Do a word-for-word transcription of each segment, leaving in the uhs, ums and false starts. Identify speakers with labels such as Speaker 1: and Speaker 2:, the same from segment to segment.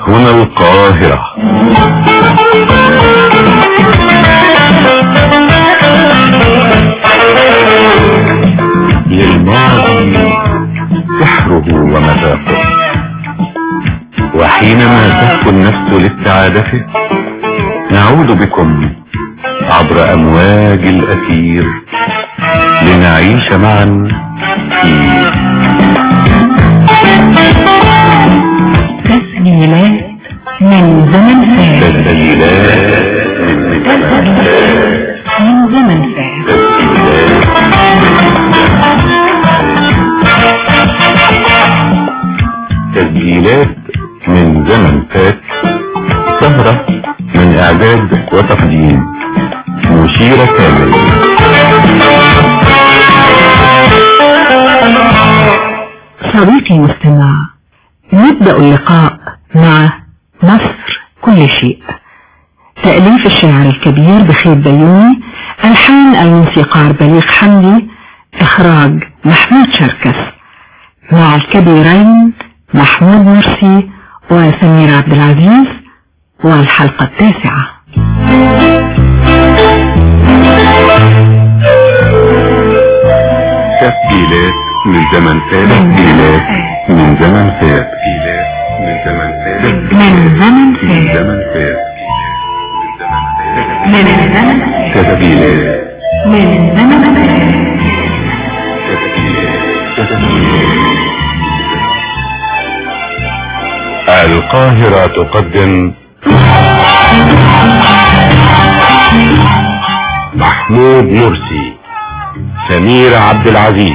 Speaker 1: هنا القاهرة. للماضي سحره ومذاقه، وحينما تهفو النفس للسعادة نعود بكم عبر أمواج الأثير لنعيش معا في
Speaker 2: تسجيلات من زمن فات.
Speaker 1: تسجيلات
Speaker 2: من زمن فات.
Speaker 1: تسجيلات من زمن فات، سهرة من إعداد وتقديم مشيرة كامل.
Speaker 2: صديقي المستمع، نبدأ اللقاء مع مصر كل شيء، تأليف الشاعر الكبير بخيت بيومي، ألحان الموسيقار بليغ حمدي، إخراج محمود شركس، مع الكبيرين محمود مرسي وسمير عبد العزيز، والحلقة التاسعة.
Speaker 1: تسجيلات من زمن فات. تسجيلات من زمن فات. تسجيلات من زمن فات.
Speaker 2: من زمن
Speaker 1: فات.
Speaker 2: من زمن فات.
Speaker 1: تسجيلات
Speaker 2: من زمن فات.
Speaker 1: القاهرة تقدم محمود مرسي، سمير عبد العزيز.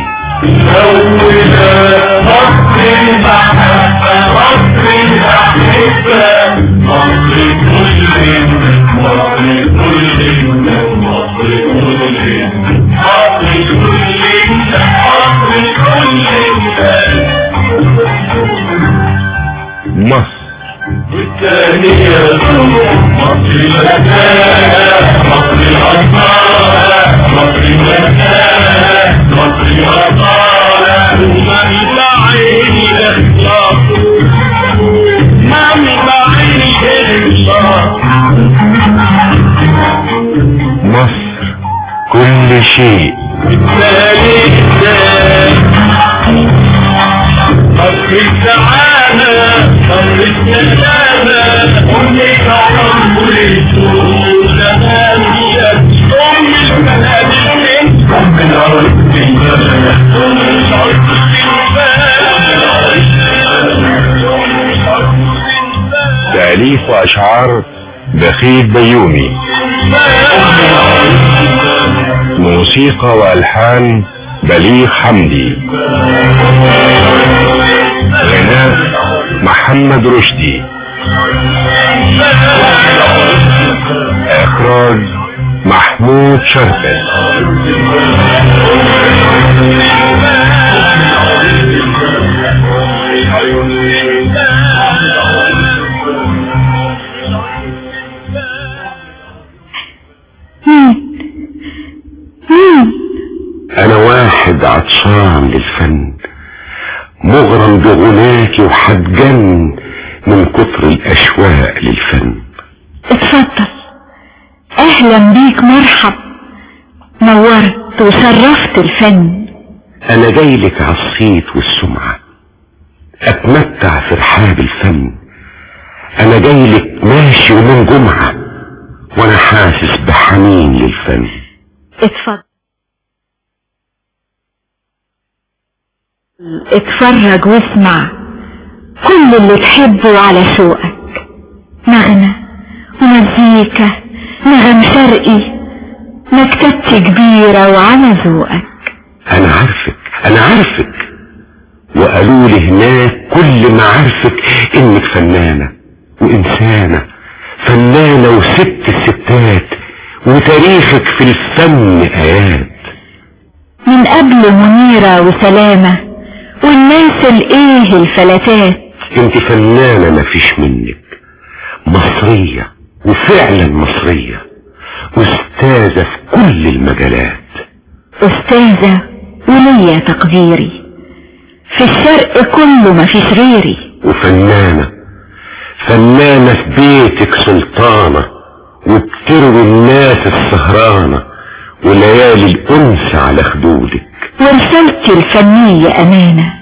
Speaker 3: أولى مصر المحبة، مصر الأحبة، مصر كل مصر كل مصر كل مصر كل مصر كل
Speaker 1: مصر
Speaker 3: والثانية مصر المكانة، مصر الأصالة، مصر المكانة، مصر الأصالة، ومن بعيني الإخلاص، من بعيني الإخلاص.
Speaker 1: مصر كل شيء.
Speaker 3: والثالثة مصر السعادة، مصر السلامة، أم الكرم والسلامة، أم البلاد الحين، أم الأرض الجنة، أم الأرض الجنة.
Speaker 1: تأليف وأشعار بخيت بيومي، موسيقى وألحان بليغ حمدي، غناء محمد رشدي، إخراج محمود شركس. أنا واحد عطشان للفن، مغرم بغناكي وحتجن من كتر الأشواق للفن.
Speaker 2: اتفضل، اهلا بيك، مرحب، نورت وشرفت الفن.
Speaker 1: أنا جايلك عالصيت والسمعة أتمتع في رحاب الفن. أنا جايلك ماشي ومن جمعة وأنا حاسس بحنين للفن.
Speaker 2: اتفضل، اتفرج واسمع كل اللي تحبه على شوقك، نغمة ومزيكا، نغم شرقي، مكتبتي كبيرة وعلى ذوقك.
Speaker 1: أنا عارفك أنا عارفك وقالوا لي هناك كل ما عارفك إنك فنانة وإنسانة، فنانة وست الستات، وتاريخك في الفن آيات.
Speaker 2: من قبل منيرة وسلامة والناس الايه الفلاتات.
Speaker 1: انت فنانة مفيش منك، مصرية وفعلا مصرية، أستاذة في كل المجالات.
Speaker 2: أستاذة وليا تقديري، في الشرق كله مفيش غيري.
Speaker 1: وفنانة
Speaker 4: فنانة في بيتك سلطانة وبتروي الناس السهرانة وليالي الأنس على خدودك.
Speaker 2: ورسالتي الفنية أمانة.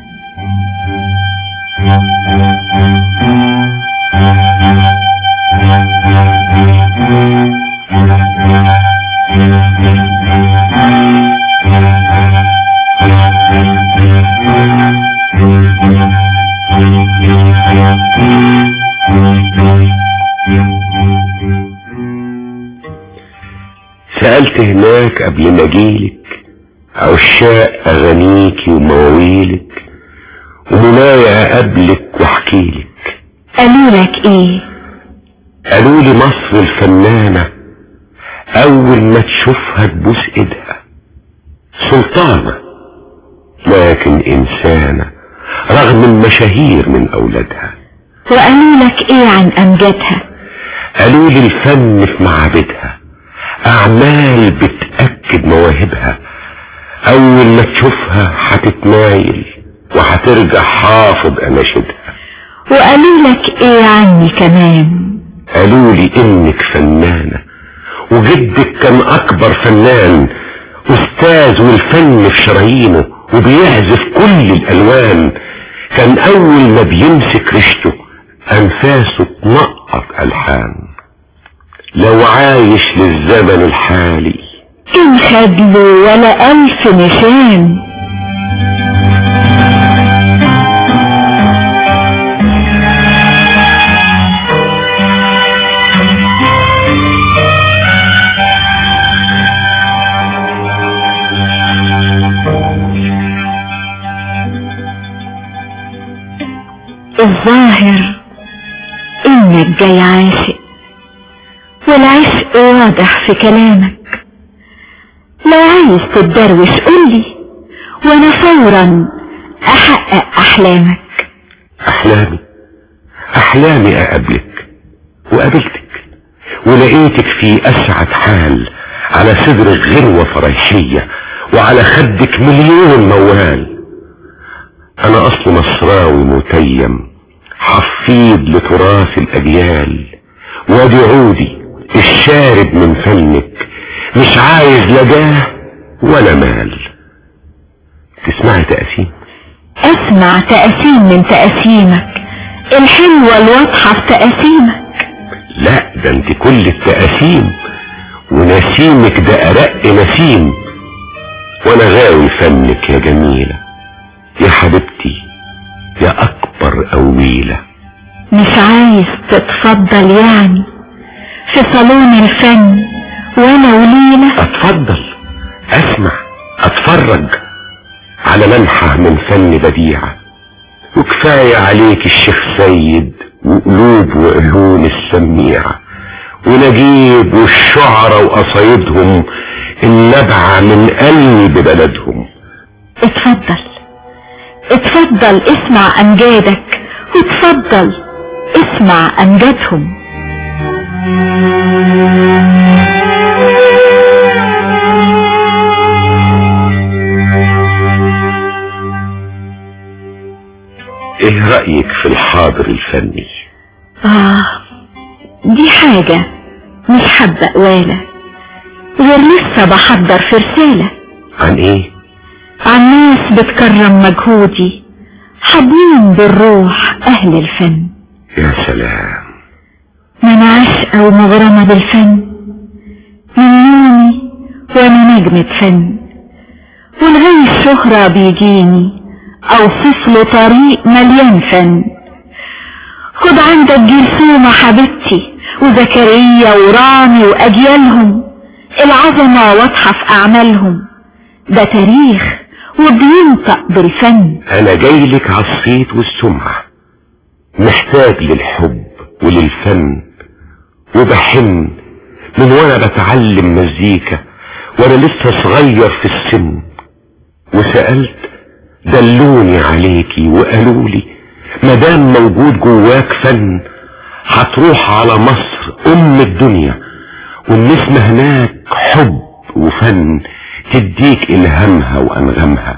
Speaker 4: سألت هناك قبل ما اجيلك عشاق اغانيكي ومواويلك ومنايا اقابلك واحكيلك.
Speaker 2: قالوا لك ايه؟
Speaker 4: قالوا لي مصر الفنانة اول ما تشوفها تبوس ايدها، سلطانة لكن انسانة رغم المشاهير من اولادها.
Speaker 2: وقالوا لك ايه عن امجادها؟
Speaker 4: قالوا لي الفن في معابدها اعمال بتأكد مواهبها، اول ما تشوفها هتتمايل وهترجع حافظ اناشدها.
Speaker 2: وقالوا لك ايه عني كمان؟
Speaker 4: قالوا لي انك فنانة وجدك كان اكبر فنان، استاذ والفن في شرايينه وبيعزف كل الالوان، كان اول ما بيمسك ريشته انفاسه تنقط الحان. لو عايش للزمن الحالي
Speaker 2: إن خدله ولا ألف نشان. الظاهر إنك جاي عاشق والعشق واضح في كلامك. لو عايز تتدروش قولي وانا فورا احقق احلامك.
Speaker 4: احلامي احلامي اقابلك وقابلتك ولقيتك في اسعد حال، على صدرك غنوة فريحية وعلى خدك مليون موال. انا اصل مصراوي متيم حفيد لتراث الاجيال، وادي عودي الشارب من فنك مش عايز لا جاه ولا مال. تسمعي تقاسيم؟
Speaker 2: اسمع تقاسيم من تقاسيمك الحلوة الواضحة في تقاسيمك.
Speaker 4: لا ده انت كل التقاسيم ونسيمك ده ارق نسيم، وانا غاوي فنك يا جميلة يا حبيبتي يا اكبر قويلة.
Speaker 2: مش عايز تتفضل يعني في صالون الفن وانا وليلة؟
Speaker 4: اتفضل اسمع اتفرج على لمحة من فن بديعة، وكفاية عليك الشيخ سيد وقلوب وعيون السميعة ونجيب والشعراء وقصايدهم النبعة من قلب بلدهم.
Speaker 2: اتفضل اتفضل اسمع امجادك، واتفضل اسمع امجادهم.
Speaker 4: ايه رأيك في الحاضر الفني؟
Speaker 2: اه دي حاجة مش حابة قوالة، غير لسه بحضر في رسالة.
Speaker 4: عن ايه؟
Speaker 2: عن ناس بتكرم مجهودي، حاضنين بالروح اهل الفن.
Speaker 4: يا سلام،
Speaker 2: من عشقة ومغرمة بالفن، من نومي وانا نجمة فن، والغي الشهرة بيجيني اوصف له طريق مليان فن. خد عندك جرثومة حبيبتي وزكريا ورامي واجيالهم، العظمة واضحة في اعمالهم، ده تاريخ وبينطق بالفن.
Speaker 4: انا جايلك عالصيت والسمعة، محتاج للحب وللفن وبحن من وانا بتعلم مزيكا وانا لسه صغير في السن، وسألت دلوني عليكي وقالولي مدام موجود جواك فن هتروح على مصر ام الدنيا، والنسمة هناك حب وفن تديك الهامها وانغامها.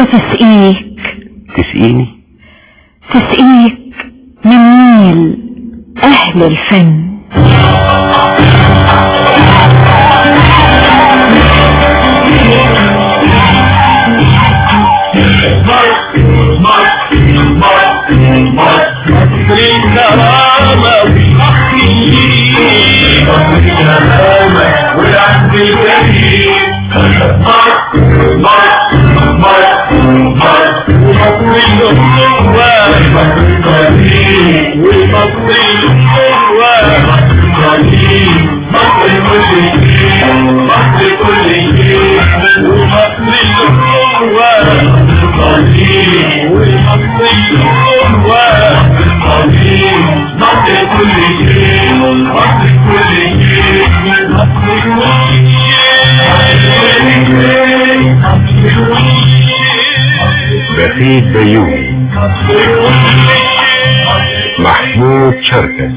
Speaker 2: وتسقيك
Speaker 4: تسقيني؟
Speaker 2: تسقيك من نيل أهل الفن.
Speaker 4: بخيت بيومي محمود شركس.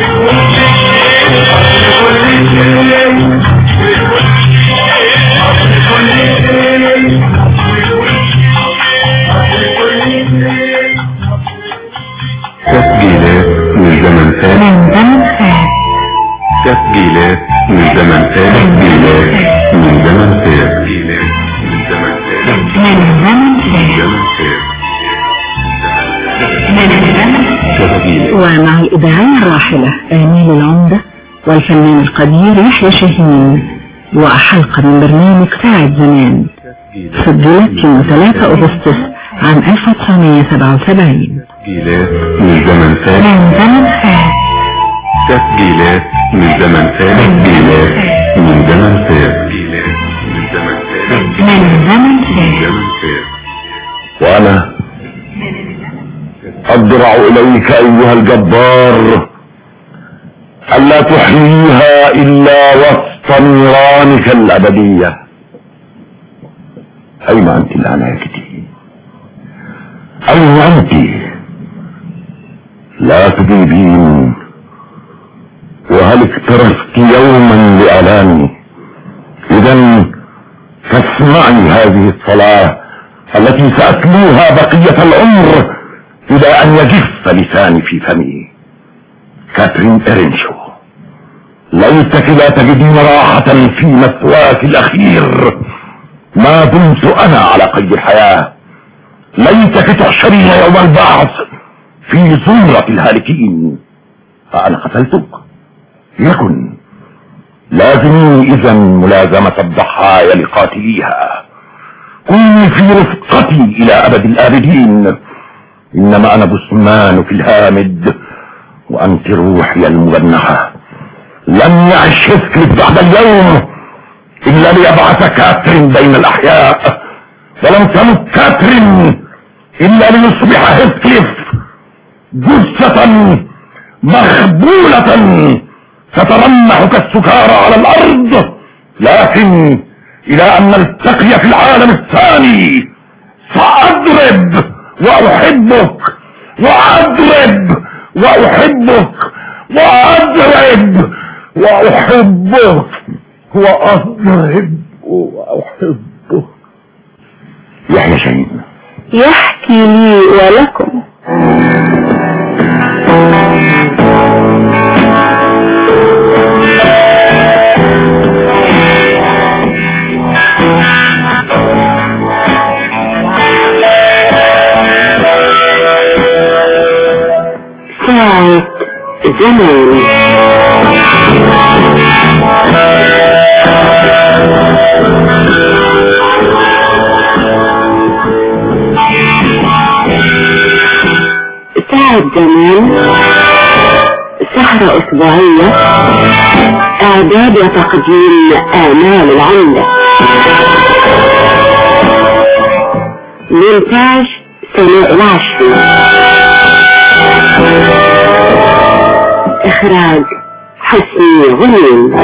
Speaker 1: تسجيلات من زمن فات
Speaker 2: من زمن فات
Speaker 1: تسجيلات من زمن فات تسجيلات من زمن فات تسجيلات من زمن فات
Speaker 2: من زمن فات
Speaker 1: زمن فات
Speaker 2: ومع الإذاعية الراحلة آمال العمدة والفنان القدير يحيى شاهين وحلقة من برنامج ساعة زمان سجلت يوم ثلاثة أغسطس عام ألف وتسعمائة وسبعة وسبعين.
Speaker 1: تسجيلات من زمن فات
Speaker 2: من زمن فات
Speaker 1: تسجيلات من زمن فات تسجيلات من زمن فات تسجيلات من زمن فات
Speaker 2: من زمن فات
Speaker 1: زمن فات.
Speaker 4: وانا اضرع اليك ايها الجبار الا تحييها الا وسط نيرانك الابدية. اين انت الان يا كتي؟ اين انت؟ لا تجيبين. وهل اكترثت يوما لالامي؟ اذا فاسمعي هذه الصلاة التي سأتلوها بقية العمر الى ان يجف لساني في فمي. كاترين إرينشو، ليتك لا تجدين راحة في مثواك الاخير ما دمت انا على قيد الحياة. ليتك تحشرين يوم البعث في زمرة الهالكين. فانا قتلتك؟ يكن. لازمي اذا ملازمة الضحايا لقاتليها. كوني في رفقتي الى ابد الابدين. انما انا جثمان في الهامد وانت روحي المجنحة. لن يعش هيثكليف بعد اليوم الا ليبعث كاترين بين الاحياء، ولن تمت كاترين الا ليصبح هيثكليف جثة مخبولة تترنح كالسكارى على الارض. لكن الى ان نلتقي في العالم الثاني سأضرب واحبك واضرب واحبك واضرب واحبك واضرب واحبك. يحيى شاهين
Speaker 2: يحكي لي ولكم. ساعة زمان. ساعة زمان سهرة أسبوعية، إعداد وتقديم آمال العمدة، مونتاج سناء العشري، إخراج حسني غنيم.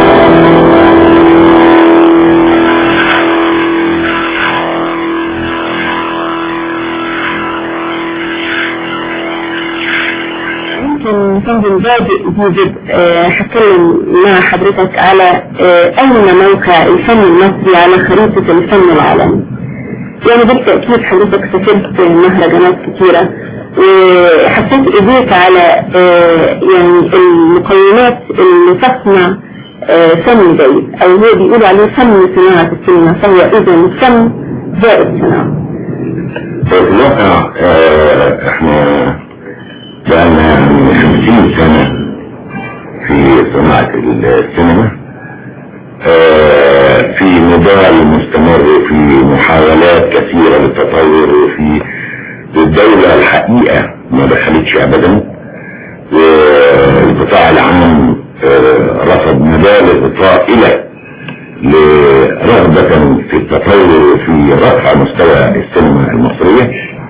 Speaker 2: فندم بادئ بوجب هتكلم مع حضرتك على أين موقع الفن المصري على خريطة الفن العالمي. يعني بالتأكيد حضرتك سافرت مهرجانات كتيرة وحطيت ايديك على يعني المقومات اللي تصنع فن جيد، او هو بيقول عليه فن صناعة السينما، فهو اذا الفن زائد صناعة.
Speaker 5: في الواقع احنا بقالنا خمسين سنة في صناعة السينما، في نضال مستمر، في محاولات كثيرة للتطور، وفي الدولة الحقيقة ما دخلتش ابدا، والقطاع العام رفض مبالغ طائلة لرغبة في التطور وفي رفع مستوى السينما المصرية.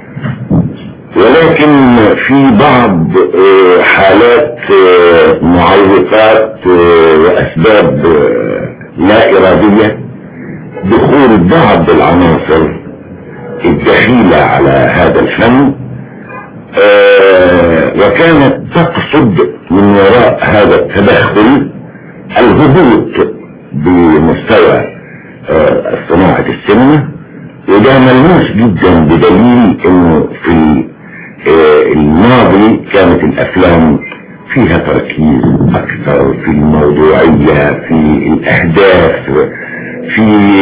Speaker 5: ولكن في بعض حالات معوقات واسباب لا ارادية دخول بعض العناصر الدخيلة على هذا الفن، وكانت تقصد من وراء هذا التدخل الهبوط بمستوى صناعة السينما. وده ملموس جدا بدليل انه في الماضي كانت الافلام فيها تركيز اكثر في الموضوعية، في الاهداف، في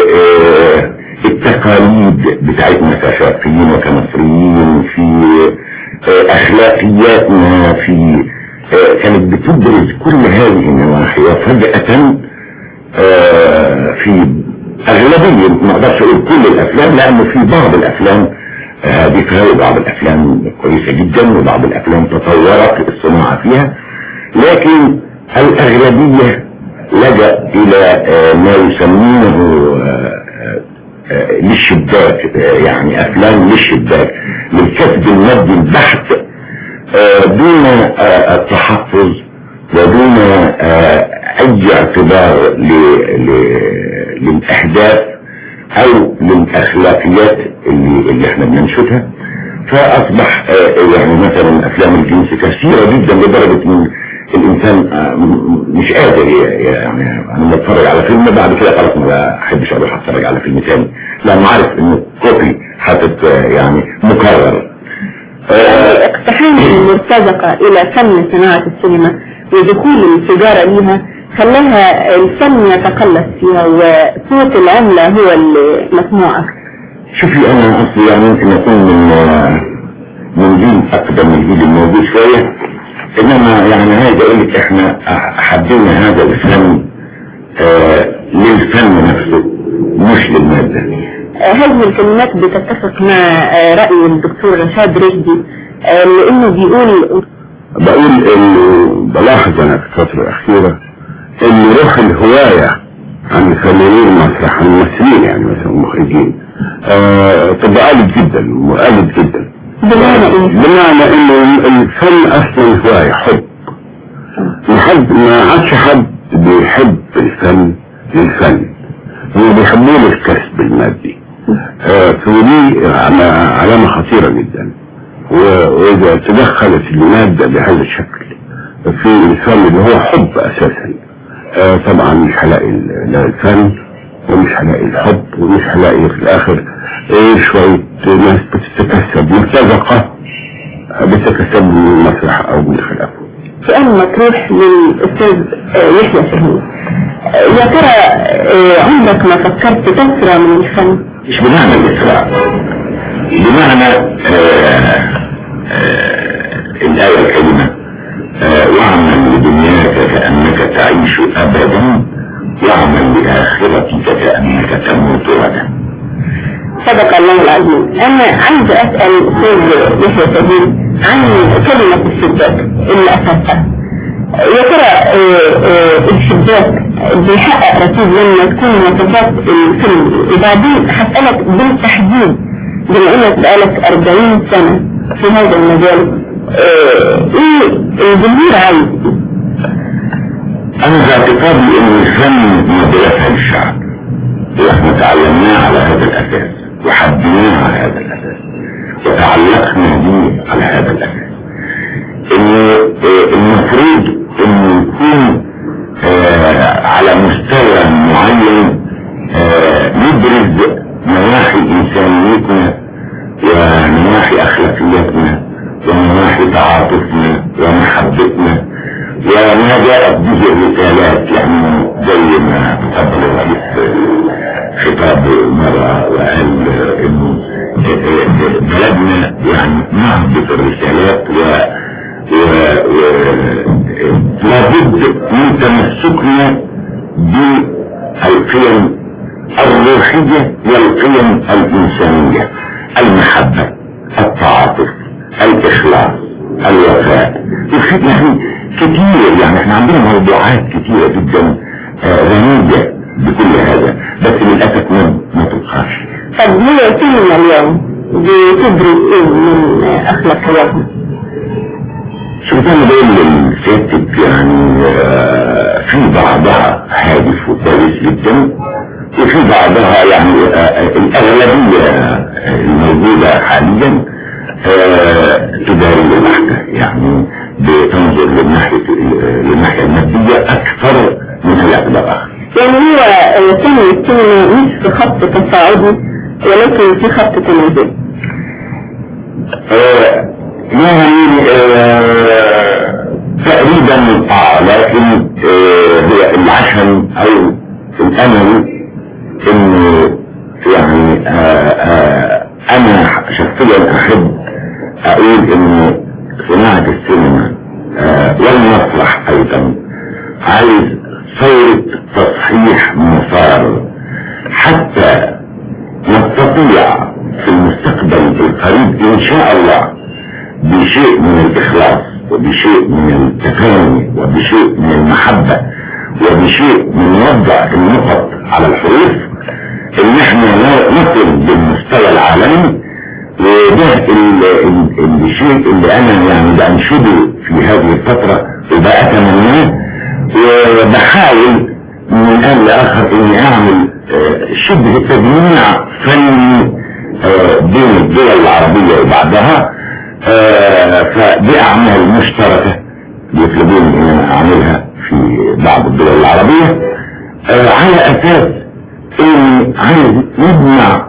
Speaker 5: التقاليد بتاعتنا كشرقيين وكمصريين، في اخلاقياتنا، في كانت بتبرز كل هذه النواحي. وفجأة في اغلبية ما اقدرش اقول كل الافلام، لانه في بعض الافلام هادفة وبعض الافلام كويسة جدا وبعض الافلام تطورت الصناعة فيها، لكن الاغلبية لجأ الى ما يسمونه للشباك، يعني افلام للشباك، للكسب المادي البحت دون التحفظ ودون اي اعتبار للاهداف او للاخلاقيات اللي, اللي احنا بننشدها. فاصبح يعني مثلا افلام الجنس كثيرة جدا لدرجة ان الانسان مش قادر، يعني انا بتفرج على فيلم بعد كده خلاص ما بحبش اروح اتفرج على فيلم تاني، لانه عارف انه كوبي حاطط يعني مكرر.
Speaker 2: اقتحام المرتزقة الى فن صناعة السينما ودخول التجارة ليها خلاها الفن يتقلص فيها، وصوت العملة هو المسموع اكثر.
Speaker 5: شوفي انا اصلي يعني ممكن اكون من من جيل اقدم من الجيل الموجود شوية، انما يعني عايز اقول لك احنا حبينا هذا الفن آه للفن نفسه مش للمادة.
Speaker 2: آه هذه الكلمات بتتفق مع آه رأي الدكتور رشاد رشدي، آه لانه بيقول
Speaker 5: بقول انه بلاحظ انا في الفترة الاخيرة ان روح الهواية عن الفنانين المسرح، عن الممثلين يعني مثلا المخرجين آه تبقى قلت جدا وقلت جدا.
Speaker 2: بمعنى ايه؟
Speaker 5: بمعنى انه الفن اصلا هواية، حب. لحد ما عادش حد بيحب الفن للفن، هو بيحبوه للكسب المادي. آه فدي علامة خطيرة جدا، واذا تدخلت المادة بهذا الشكل في الفن اللي هو حب اساسا، آه طبعا مش هلاقي لا الفن ومش هلاقي الحب ومش هلاقي في الاخر ايه شوية ناس بتتكسب مرتزقة بتتكسب من المسرح او من خلافه.
Speaker 2: سؤال مطروح للأستاذ يحيى شاهين، يا ترى عمرك ما فكرت تسرع من الفن؟
Speaker 5: مش بمعنى الإسراع، بمعنى الآية الكريمة واعمل لدنياك كأنك تعيش أبدا واعمل لآخرتك كأنك تموت غدا.
Speaker 2: صدق الله العظيم. أنا عايز أسأل الأستاذ يحيى شاهين عن كلمة الشباك اللي أخذتها. يا ترى الشباك بيحقق رصيد لما تكون مواصفات الفيلم؟ وبعدين هسألك بالتحديد بما انك بقالك أربعين سنة في هذا المجال، ايه الجمهور عايز؟
Speaker 5: انا باعتقادي ان الفن مدرسة للشعب، واحنا تعلمناه على هذا الاساس وحبيناه على هذا الاساس وتعلقنا به على هذا الاساس. ان المفروض ان يكون على مستوى معين نبرز نواحي انسانيتنا ونواحي اخلاقياتنا ما جاءت به الرسالات، يعني زي ما تفضل الرئيس خطاب مرة وقال انه بلدنا يعني نهضة الرسالات و لابد من تمسكنا بالقيم الروحية والقيم الإنسانية، المحبة، التعاطف، الإخلاص، الوفاء. وفي يعني كتير، يعني احنا عندنا موضوعات كتيرة جدا غنية بكل هذا، بس للأسف ما ما تبقاش.
Speaker 2: طب هي كلمة اليوم بتدرس ايه من أخلاقياتنا؟
Speaker 5: شوف انا بقول لسيادتك يعني في بعضها هادف وكويس جدا، وفي بعضها يعني الاغلبية الموجودة حاليا تدارية بحتة، يعني بتنظر للناحية للناحية المادية اكثر من اي اخر.
Speaker 2: يعني هو كان السينما مش في خط تصاعدي ولكن في خط تنازلي.
Speaker 5: يعني آه تقريبا اه لكن آه هو العشم او الامل انه يعني آه آه انا شخصيا احب اقول انه صناعة السينما آه والمسرح ايضا عايز ثورة تصحيح مسار حتى نستطيع في المستقبل القريب ان شاء الله بشيء من الإخلاص وبشيء من التفاني وبشيء من المحبة وبشيء من وضع النقط على الحروف ان احنا نصل بالمستوى العالمي. وده الشيء اللي انا يعني بنشده في هذه الفترة وبأتمناه، وبحاول من آن لآخر اني اعمل شبه تجميع فني بين الدول العربية وبعدها. آه فدي اعمال مشتركة بيطلبوني ان انا اعملها في بعض الدول العربية آه على اساس اني عايز نجمع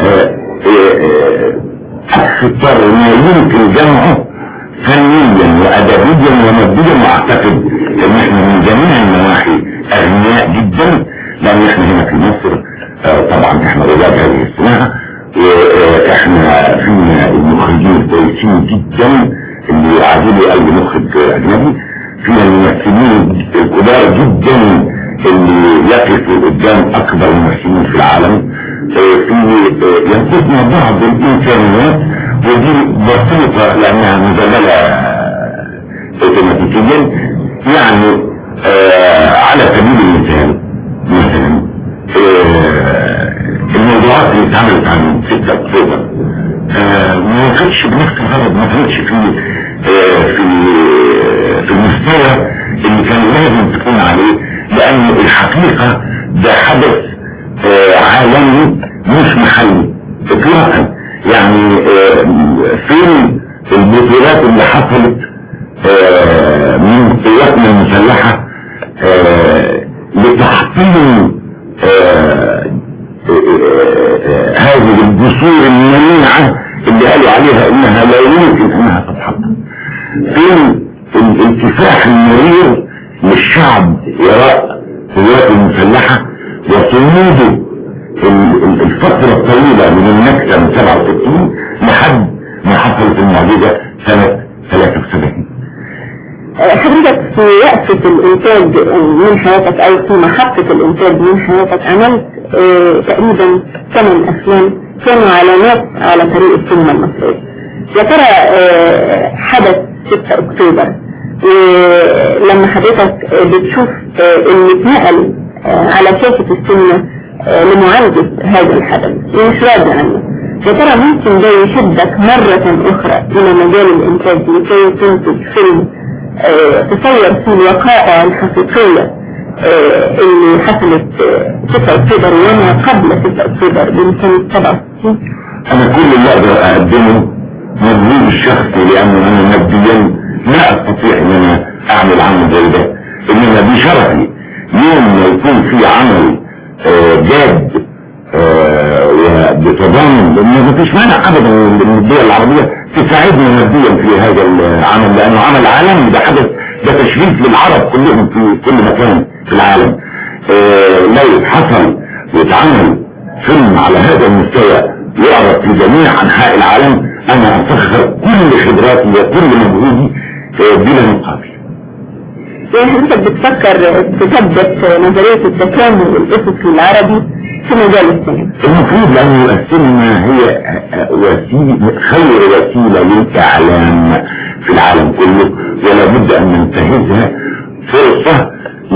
Speaker 5: اكثر ما يمكن جمعه فنيا وادبيا وماديا، واعتقد ان احنا من جميع النواحي اغنياء جدا، لان احنا هنا في مصر آه طبعا احنا رواد هذه الصناعة، واحنا فينا المخرجين كويسين جدا اللي يعادلوا اي مخرج اجنبي، فينا الممثلين الكبار جدا اللي يقفوا قدام اكبر ممثلين في العالم، في ينقصنا بعض الامكانيات ودي بسيطة لانها مزملة اوتوماتيكيا. يعني آه على سبيل المثال مثلا آه الموضوعات اللي اتعملت عن ستة اكتوبر آه ما كانتش بنفس الغرض، ما كانتش في آه في في المستوى اللي كان لازم تكون عليه، لان الحقيقة ده حدث آه عالمي مش محلي اطلاقا. يعني آه فين البطولات اللي حصلت آه من قواتنا المسلحة آه لتحطيم آه هذه الجسور المنيعة اللي قالوا عليها انها لا يمكن انها تتحطم؟ فين الانتفاح المرير للشعب وراء قوات المسلحة وصموده الفترة الطويلة من النكسة من سبعة وستين لحد ما حصلت المعجزة سنة ثلاثة وسبعين؟
Speaker 2: حضرتك في وقفة الانتاج من حياتك او في محطة الانتاج من حياتك عملت اه تقريبا ثمان افلام كانوا علامات على طريق السينما المصرية. يا ترى اه حدث ستة اكتوبر ولما حضرتك بتشوف اه اللي اتنقل اه على شاشة السينما اه لمعالجة هذا الحدث ومش راضي عنه، يا ترى ممكن ده يشدك مرة اخرى الى مجال الانتاج لكي تنتج فيلم اه تصور في الوقائع الحقيقية اه اللي حصلت ستة اكتوبر وما قبل ستة اكتوبر بسنة سبعة وستين؟
Speaker 5: انا كل اللي اقدر اقدمه مجهود الشخصي، لانه انا ماديا لا استطيع ان انا اعمل عمل زي ده، انما بشرفي يوم ما يكون في عمل اه جاد اه وبتضامن، لان ما فيش مانع ابدا من الدول العربية تساعدنا ماديا في هذا العمل، لانه عمل عالمي، ده حدث ده تشريف للعرب كلهم في كل مكان في العالم. اه لو حصل واتعمل فيلم على هذا المستوى يعرض في جميع انحاء العالم انا اسخر كل خبراتي وكل مجهودي اه بلا مقابل.
Speaker 2: يعني انت بتفكر تثبت نظرية التكامل الافقي العربي في مجال السينما؟
Speaker 5: المفروض لأن السينما هي وسيلة خير وسيلة للإعلام في العالم كله، ولا بد أن ننتهزها فرصة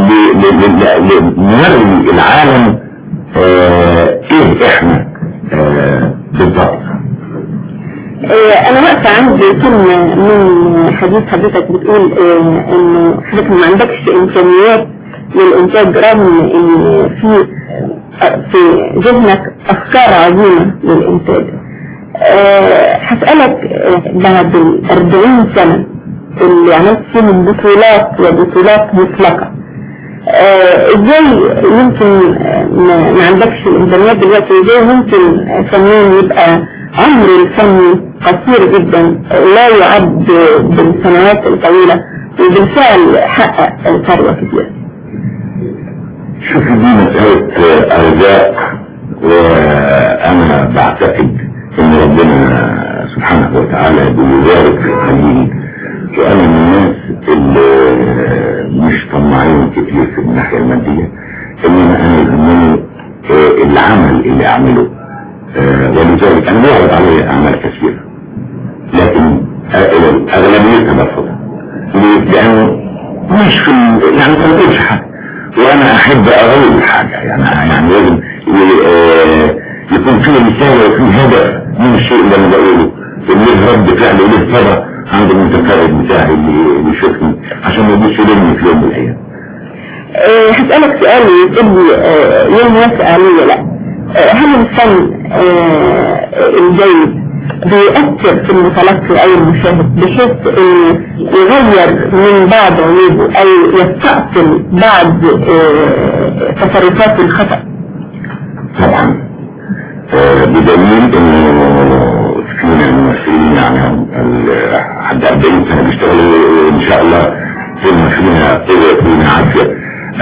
Speaker 5: لنوري العالم اه ايه احنا اه بالضبط.
Speaker 2: انا واقفة عندي كلمة من حديث حضرتك بتقول اه ان حضرتك ما عندكش امكانيات للانتاج رغم ان في في ذهنك افكار عظيمة للانتاج. أه هسألك بعد الاربعين سنة اللي عملت فيهم بطولات وبطولات مطلقة أه ازاي يمكن ما عندكش الامكانيات دلوقتي، ازاي ممكن فنان يبقى عمر الفني قصير جدا لا يعد بالسنوات الطويلة وبالفعل حقق ثروة كتير؟
Speaker 5: شوف دي مسألة أرزاق، وأنا بعتقد إن ربنا سبحانه وتعالى بيبارك في القليل، وأنا من الناس اللي مش طماعين كتير في الناحية المادية، إنما أنا يهمني العمل اللي أعمله، ولذلك أنا بعرض علي أعمال كثيرة لكن أغلبيتها برفضها. ليه؟ لأنه مش في يعني ما بقولش حاجة، وانا احب اغير الحاجة يعني يعني لازم يكون فيه رسالة وفيه هدف من الشيء اللي انا بقوله، اللي رد فعل وليه صدى عند المتفرج بتاعي اللي يشوفني عشان ما يبص يلمني في يوم من الايام.
Speaker 2: هسألك سؤال يقول لي يوم موافق عليه لا، هل الفن الجيد بيأثر في المتلقي أو المشاهد بحيث انه يغير من بعض عيوبه أو يستأصل بعض تصرفات الخطأ؟
Speaker 5: طبعا بدليل انه فينا الممثلين يعني حد أربعين سنة بيشتغلوا ان شاء الله فينا فينا قوة فينا عافية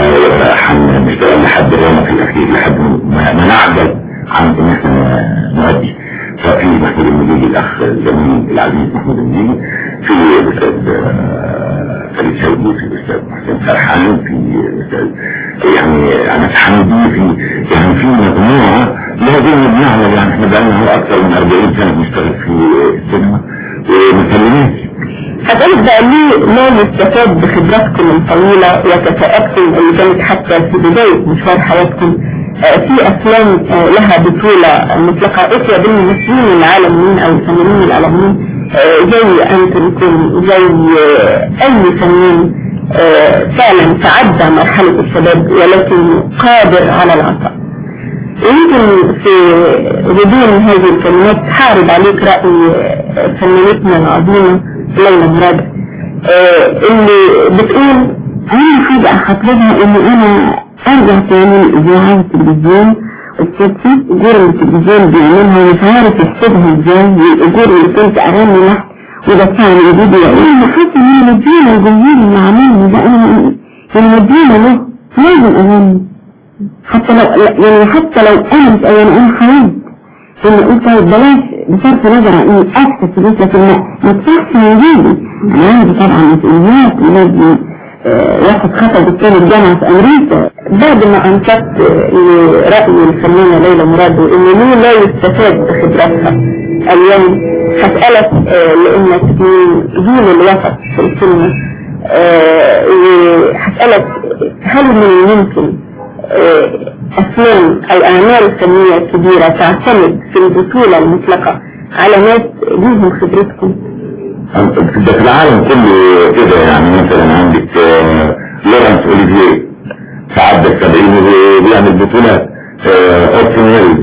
Speaker 5: هنشتغل لحد الرامة في الأخير لحد ما نعجز عن ان احنا نؤدي. ففي محمود المديني الأخ الزميل العزيز محمود المديني، في الأستاذ فريد شوقي، في الأستاذ حسين فرحان، في الأستاذ يعني أنا حمدي، في يعني في مجموعة لازم نعمل يعني احنا بقالنا أكثر من أربعين سنة بنشتغل في السينما ومسلمين.
Speaker 2: هتقولك بقى ليه لا يستفاد بخبراتكم الطويلة وكفاءتكم اللي كانت حتى في بداية مشوار حياتكم في افلام لها بطولة مطلقة اتيا بالممثلين العالميين او الفنانين العالميين زي انتوني كوين، زي اي فنان فعلا تعدى مرحلة الشباب ولكن قادر على العطاء. يمكن في غضون هذه الكلمات هعرض عليك رأي فنانتنا العظيمة ليلى مراد اللي بتقول اهم حاجة هطلبها ان انا ارجع تاني لاذاعة التلفزيون، التدفيق اجور التلفزيون بيعملها ومش عارف يحسبها ازاي، والاجور اللي كنت ارمي لحظة ودفعني ايدي يقول انا حاسس ان انا مدينة الجمهور اللي عاملني ده، انا انا مدينة له لازم اغني حتى لو يعني حتى لو انا مش انا انا حاولت ان اقول طيب بلاش بصرف نظر عن اني اكتب فلوس لكن ما ما تفحش من جيبي. انا عندي طبعا مسؤوليات ولازم واحد خطب الثاني الجامعة في امريكا. بعد ما انصت لرأي الفنانة ليلى مراد وانه ليه لا يستفاد بخبراتها اليوم، هسألك لانك من جيل الوسط في السينما وهسألك هل من الممكن افلام او اعمال فنية كبيرة تعتمد في البطولة المطلقة على ناس ليهم خبرتكم؟
Speaker 5: ده في العالم كله كده، يعني مثلا عندك لورانس اوليفيه تعدى السبعين وبيعمل بطولات، اورسون ويلز،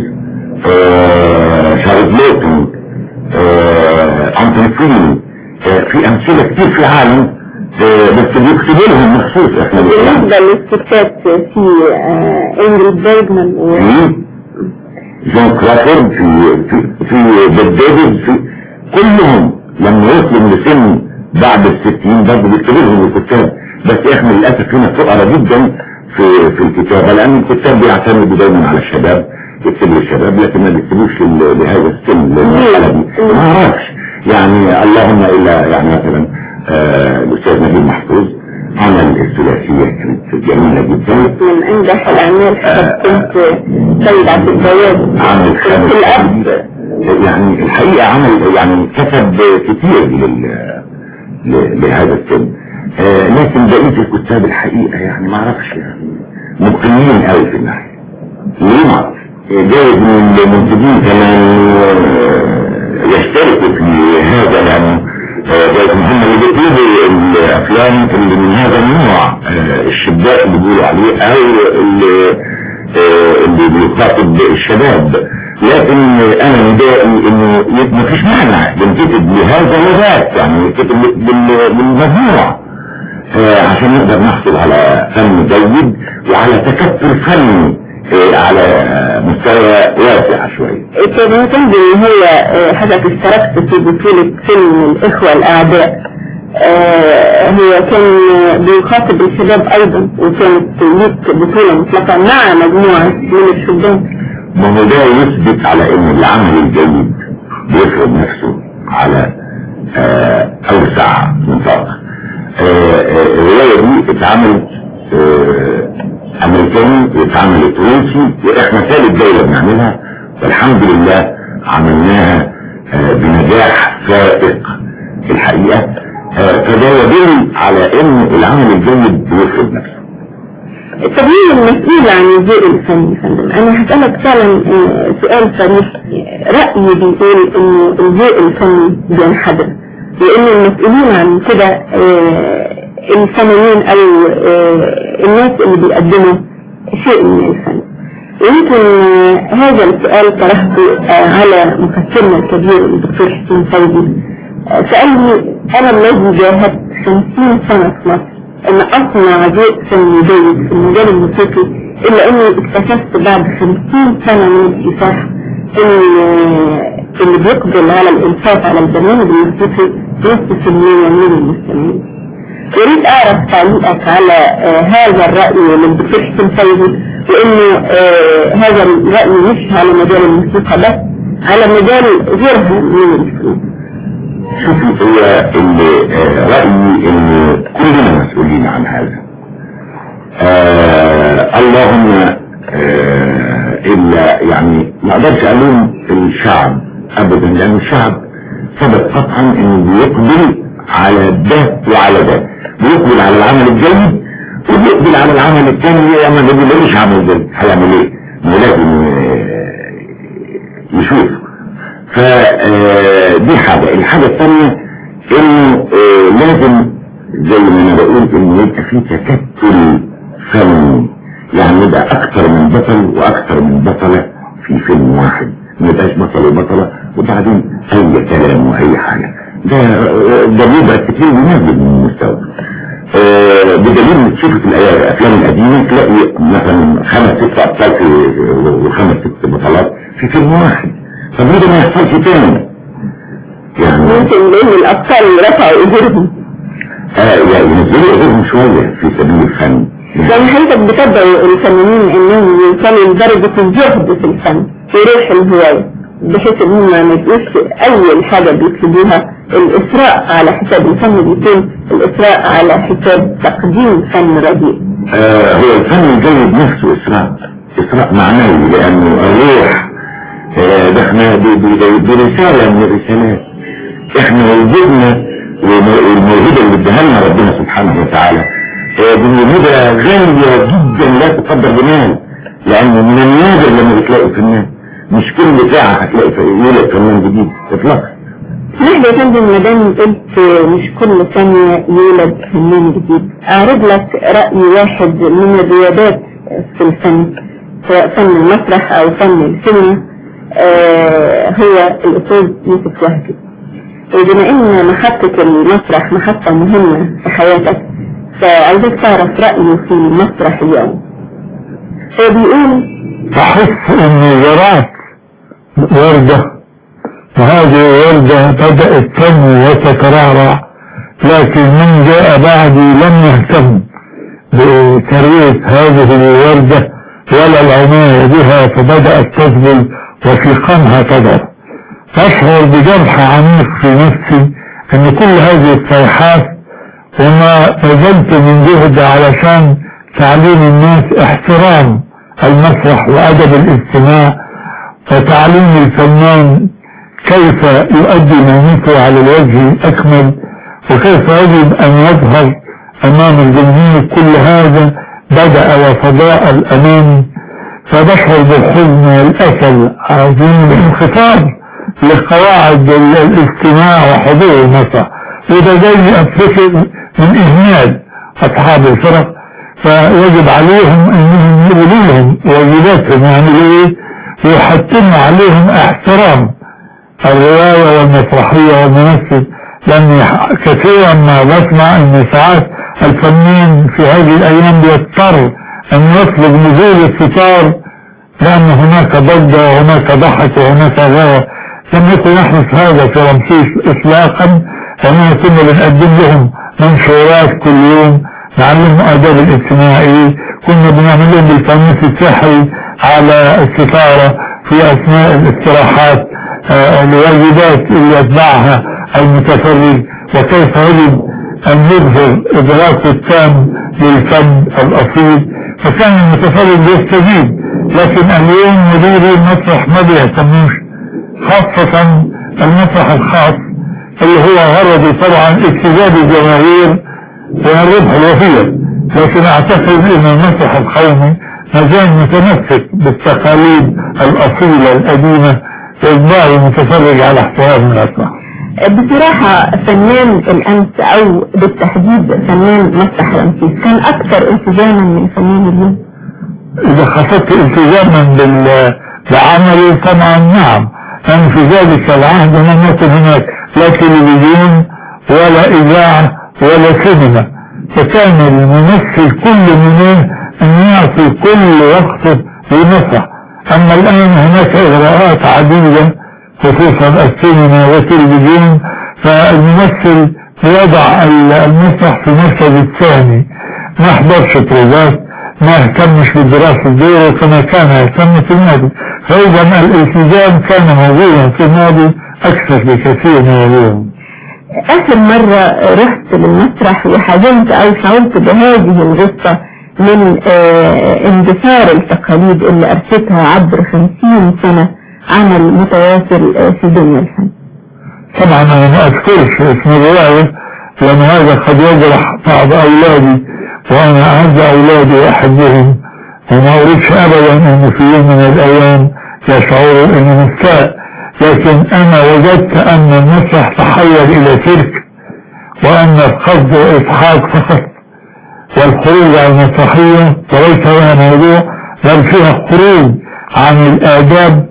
Speaker 5: شارلز لوتون، انتوني كوين، في امثله كتير في العالم بس بيكتبوا لهم مخصوص. احنا
Speaker 2: بالنسبه للستات في انجريد بيرجمان و
Speaker 5: جون كرافورد، في في في ديفيد، في كلهم لما وصلوا لسن بعد الستين برضه بيكتبوا لهم الكتاب، بس احنا للاسف هنا فقراء جدا في في الكتابه، لان الكتاب بيعتمدوا دايما على الشباب، يكتبوا للشباب لكن ما بيكتبوش لهذا السن للمرحله دي. ما اعرفش يعني، اللهم الا يعني مثلا آه الاستاذ نجيب محفوظ عمل الثلاثيه كانت جميله جدا،
Speaker 2: من انجح الاعمال. كنت سيد عبد الجواد
Speaker 5: عمل
Speaker 2: كنت الاب
Speaker 5: يعني الحقيقه عمل يعني كتب كتير لل لهذا السن. آه لكن بقية الكتاب الحقيقة يعني ما اعرفش يعني مقيمين قوي في الناحية، ليه ما اعرفش. جايز من المنتجين كمان يشتركوا في هذا، يعني جايز هم اللي بيكتبوا الافلام اللي من هذا النوع، آه الشباك اللي بيقولوا عليه او اللي, آه اللي بيخاطب الشباب. لكن انا مضايقني انه ما فيش معنى ينكتب لهذا وذاك، يعني ينكتب بالمجموع آه عشان نقدر نحصل على فن جيد وعلى تكتل فني آه على مستوى واسع شوية.
Speaker 2: كان تنزل ان هي حضرتك اشتركت في بطولة فيلم الاخوة الاعداء، آه هو كان بيخاطب الشباب ايضا، وكانت ليك بطولة مطلقة مع مجموعة من الشباب.
Speaker 5: ما هو ده يثبت على ان العمل الجيد بيفرض نفسه على آه اوسع نطاق. الرواية دي اتعملت آه امريكاني واتعملت روسي، واحنا ثالث دولة بنعملها، والحمد لله عملناها آه بنجاح فائق في الحقيقة. آه فده يدل على ان العمل الجيد بيفرض نفسه.
Speaker 2: التغيير المسؤول عن الذوق الفني فندم، انا هسألك فعلا سؤال صريح. رأيي بيقول ان الذوق الفني بينحدر، لان المسؤولين عن كده الفنانين او الناس اللي بيقدموا شيء من الفن. يمكن هذا السؤال طرحته على مفكرنا الكبير الدكتور حسين فوزي، سألني انا الذي جاهدت خمسين سنة في مصر ان اصنع ذوق فني جيد في المجال الموسيقي، الا اني اكتشفت بعد خمسين سنة من الكفاح ان اللي بيقبل على الانصات على البرنامج الموسيقي نصف في المية من المستمعين. اريد اعرف تعليقك على آه هذا الرأي للدكتور حسين فوزي، وانه آه هذا الرأي مش على مجال الموسيقى بس، على مجال غيرها من الفنون.
Speaker 5: شوفي، هو اللي آه رأيي ان كلنا مسؤولين عن هذا. آه اللهم آه الا يعني ما اقدرش الوم الشعب ابدا، لان الشعب ثبت قطعا انه بيقبل على ده وعلى ده، بيقبل على العمل الجيد وبيقبل على العمل الثاني. يعمل ما بيقولش عمل جيد هيعمل ايه؟ لازم يشوف. فدي حاجة. الحاجة الثانية انه لازم زي ما انا بقول انه يبقى في تكتل فني، يعني يبقى اكثر من بطل واكثر من بطلة في فيلم واحد، ما يبقاش بطل وبطلة وبعدين اي كلام واي حاجة. ده ده بيبقى كتير مناسب من المستوى. آه بدليل ان تشوف في الافلام القديمه تلاقي مثلا خمس ست ابطال في وخمس ست بطلات في فيلم واحد، فبيجي ما يحصلش تاني. يعني
Speaker 2: ممكن لان الابطال رفعوا اجورهم
Speaker 5: اه يعني ينزلوا اجورهم شويه في سبيل الفن.
Speaker 2: يعني حضرتك بتدعو الفنانين انهم يوصلوا لدرجه الزهد في الفن وروح الهوايه، بحيث انهم ما يبقوش اول حاجه بيكتبوها الاسراء على حساب الفن، بيكون الاسراء على حساب تقديم فن رديء.
Speaker 5: آه هو الفن الجيد نفسه اسراء، اسراء معنوي، لانه الروح آه ده احنا برساله من الرسالات. احنا وجودنا والموهبه اللي اداها لنا ربنا سبحانه وتعالى آه دي موهبه غاليه جدا لا تقدر بمال، لانه من النادر لما بتلاقي فنان، مش كل ساعه هتلاقي يولد فنان جديد اطلاقا.
Speaker 2: لحظة يا فندم، ما دام قلت مش كل ثانية يولد فنان جديد، اعرض لك رأي واحد من الرياضات في الفن، سواء فن المسرح او فن السينما، آه هو الاستاذ يوسف وهبي. وبما ان محطة المسرح محطة مهمة في حياتك، فعايزك تعرف رأيه في المسرح اليوم. هو بيقول
Speaker 6: تحس ان زراعة وردة، وهذه الوردة بدأت تنمو وتترعرع لكن من جاء بعدي لم يهتم بترويج هذه الوردة ولا العناية بها، فبدأت تذبل وثيقانها تضعف. أشعر بجرح عميق في نفسي ان كل هذه الصيحات وما بذلت من جهد علشان تعليم الناس احترام المسرح وادب الاستماع وتعليم الفنان كيف يؤدي مهنته على الوجه الاكمل وكيف يجب ان يظهر امام الجمهور، كل هذا بدأ وتضاءل امامي، فبشعر بالحزن والاسى عظيم الانخفاض لقواعد الاستماع وحضور المسرح. وده جاي افتكر من اهمال اصحاب الفرق، فيجب عليهم انهم يقولوا لهم واجباتهم يعملوا ايه ويحتموا عليهم احترام الرواية والمسرحية والممثل، لان كثيرا ما بسمع ان ساعات الفنان في هذه الايام بيضطر ان يطلب نزول الستار لان هناك ضجة وهناك ضحك وهناك غاية. لم يكن يحدث هذا في رمسيس اطلاقا، لأننا كنا بنقدم لهم منشورات كل يوم نعلمهم آداب الاجتماع ايه، كنا بنعمل لهم بالفانوس السحري على الستارة في أثناء الاستراحات آه الواجبات اللي يتبعها المتفرج وكيف يجب أن يظهر إدراكه التام للفن الأصيل، فكان المتفرج يستجيب. لكن اليوم مديري المسرح ما بيهتموش، خاصة المسرح الخاص اللي هو غرضه طبعا اجتذاب الجماهير والربح الوفير، لكن اعتقد ان المسرح القومي مازال متمسك بالتقاليد الاصيلة القديمة واجبار المتفرج على احترام المسرح.
Speaker 2: بصراحة فنان الامس او بالتحديد فنان مسرح رمسيس كان اكثر التزاما من فنان اليوم.
Speaker 6: اذا خصدت التزاما بعمله طبعا نعم، لأن في ذلك العهد لم يكن هناك لا تلفزيون ولا إذاعة ولا سينما، فكان الممثل كل منه أن يعطي كل وقته للمسرح. أما الآن هناك إغراءات عديدة خصوصا السينما والتلفزيون، فالممثل يضع المسرح في المركز الثاني، ما حضرش بروفات، ما اهتمش بدراسة دوره كما كان يهتم في الماضي، فإذا الالتزام كان موجودا في الماضي أكثر بكثير من اليوم.
Speaker 2: آخر مرة رحت للمسرح وحزنت أو شعرت بهذه الغصة من اه اندثار التقاليد اللي أرستها عبر خمسين سنة عمل متواصل اه في دنيا الفن.
Speaker 6: طبعا أنا ما أذكرش اسم الرواية لأن هذا قد يجرح بعض أولادي، وأنا أعز أولادي وأحبهم، وما أريدش أبدا أن في يوم من الأيام يشعروا أنه مستاء، لكن أنا وجدت أن المسرح تحول إلى سيرك، وأن القصد إضحاك فقط، والخروج عن المسرحية وليس لها موضوع، بل فيها خروج عن الآداب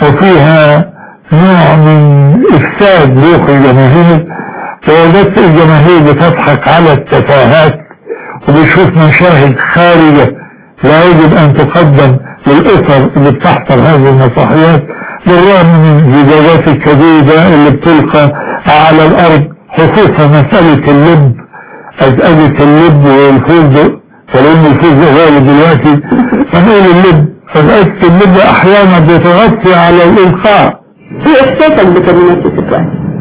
Speaker 6: وفيها نوع من إفساد روح الجماهير، ووجدت الجماهير بتضحك على التفاهات وبيشوف مشاهد خارجة لا يجب أن تقدم للأسر اللي بتحضر هذه المسرحيات، بالرغم من الزجاجات الكبيرة اللي بتلقى على الأرض، خصوصا مسألة اللب، أزألة اللب والفوز، ولأن الفوز غالي دلوقتي فنقول اللب، فزألة اللب أحيانا بتغطي على الإلقاء.
Speaker 2: في إحساسك بكلمات الفتوى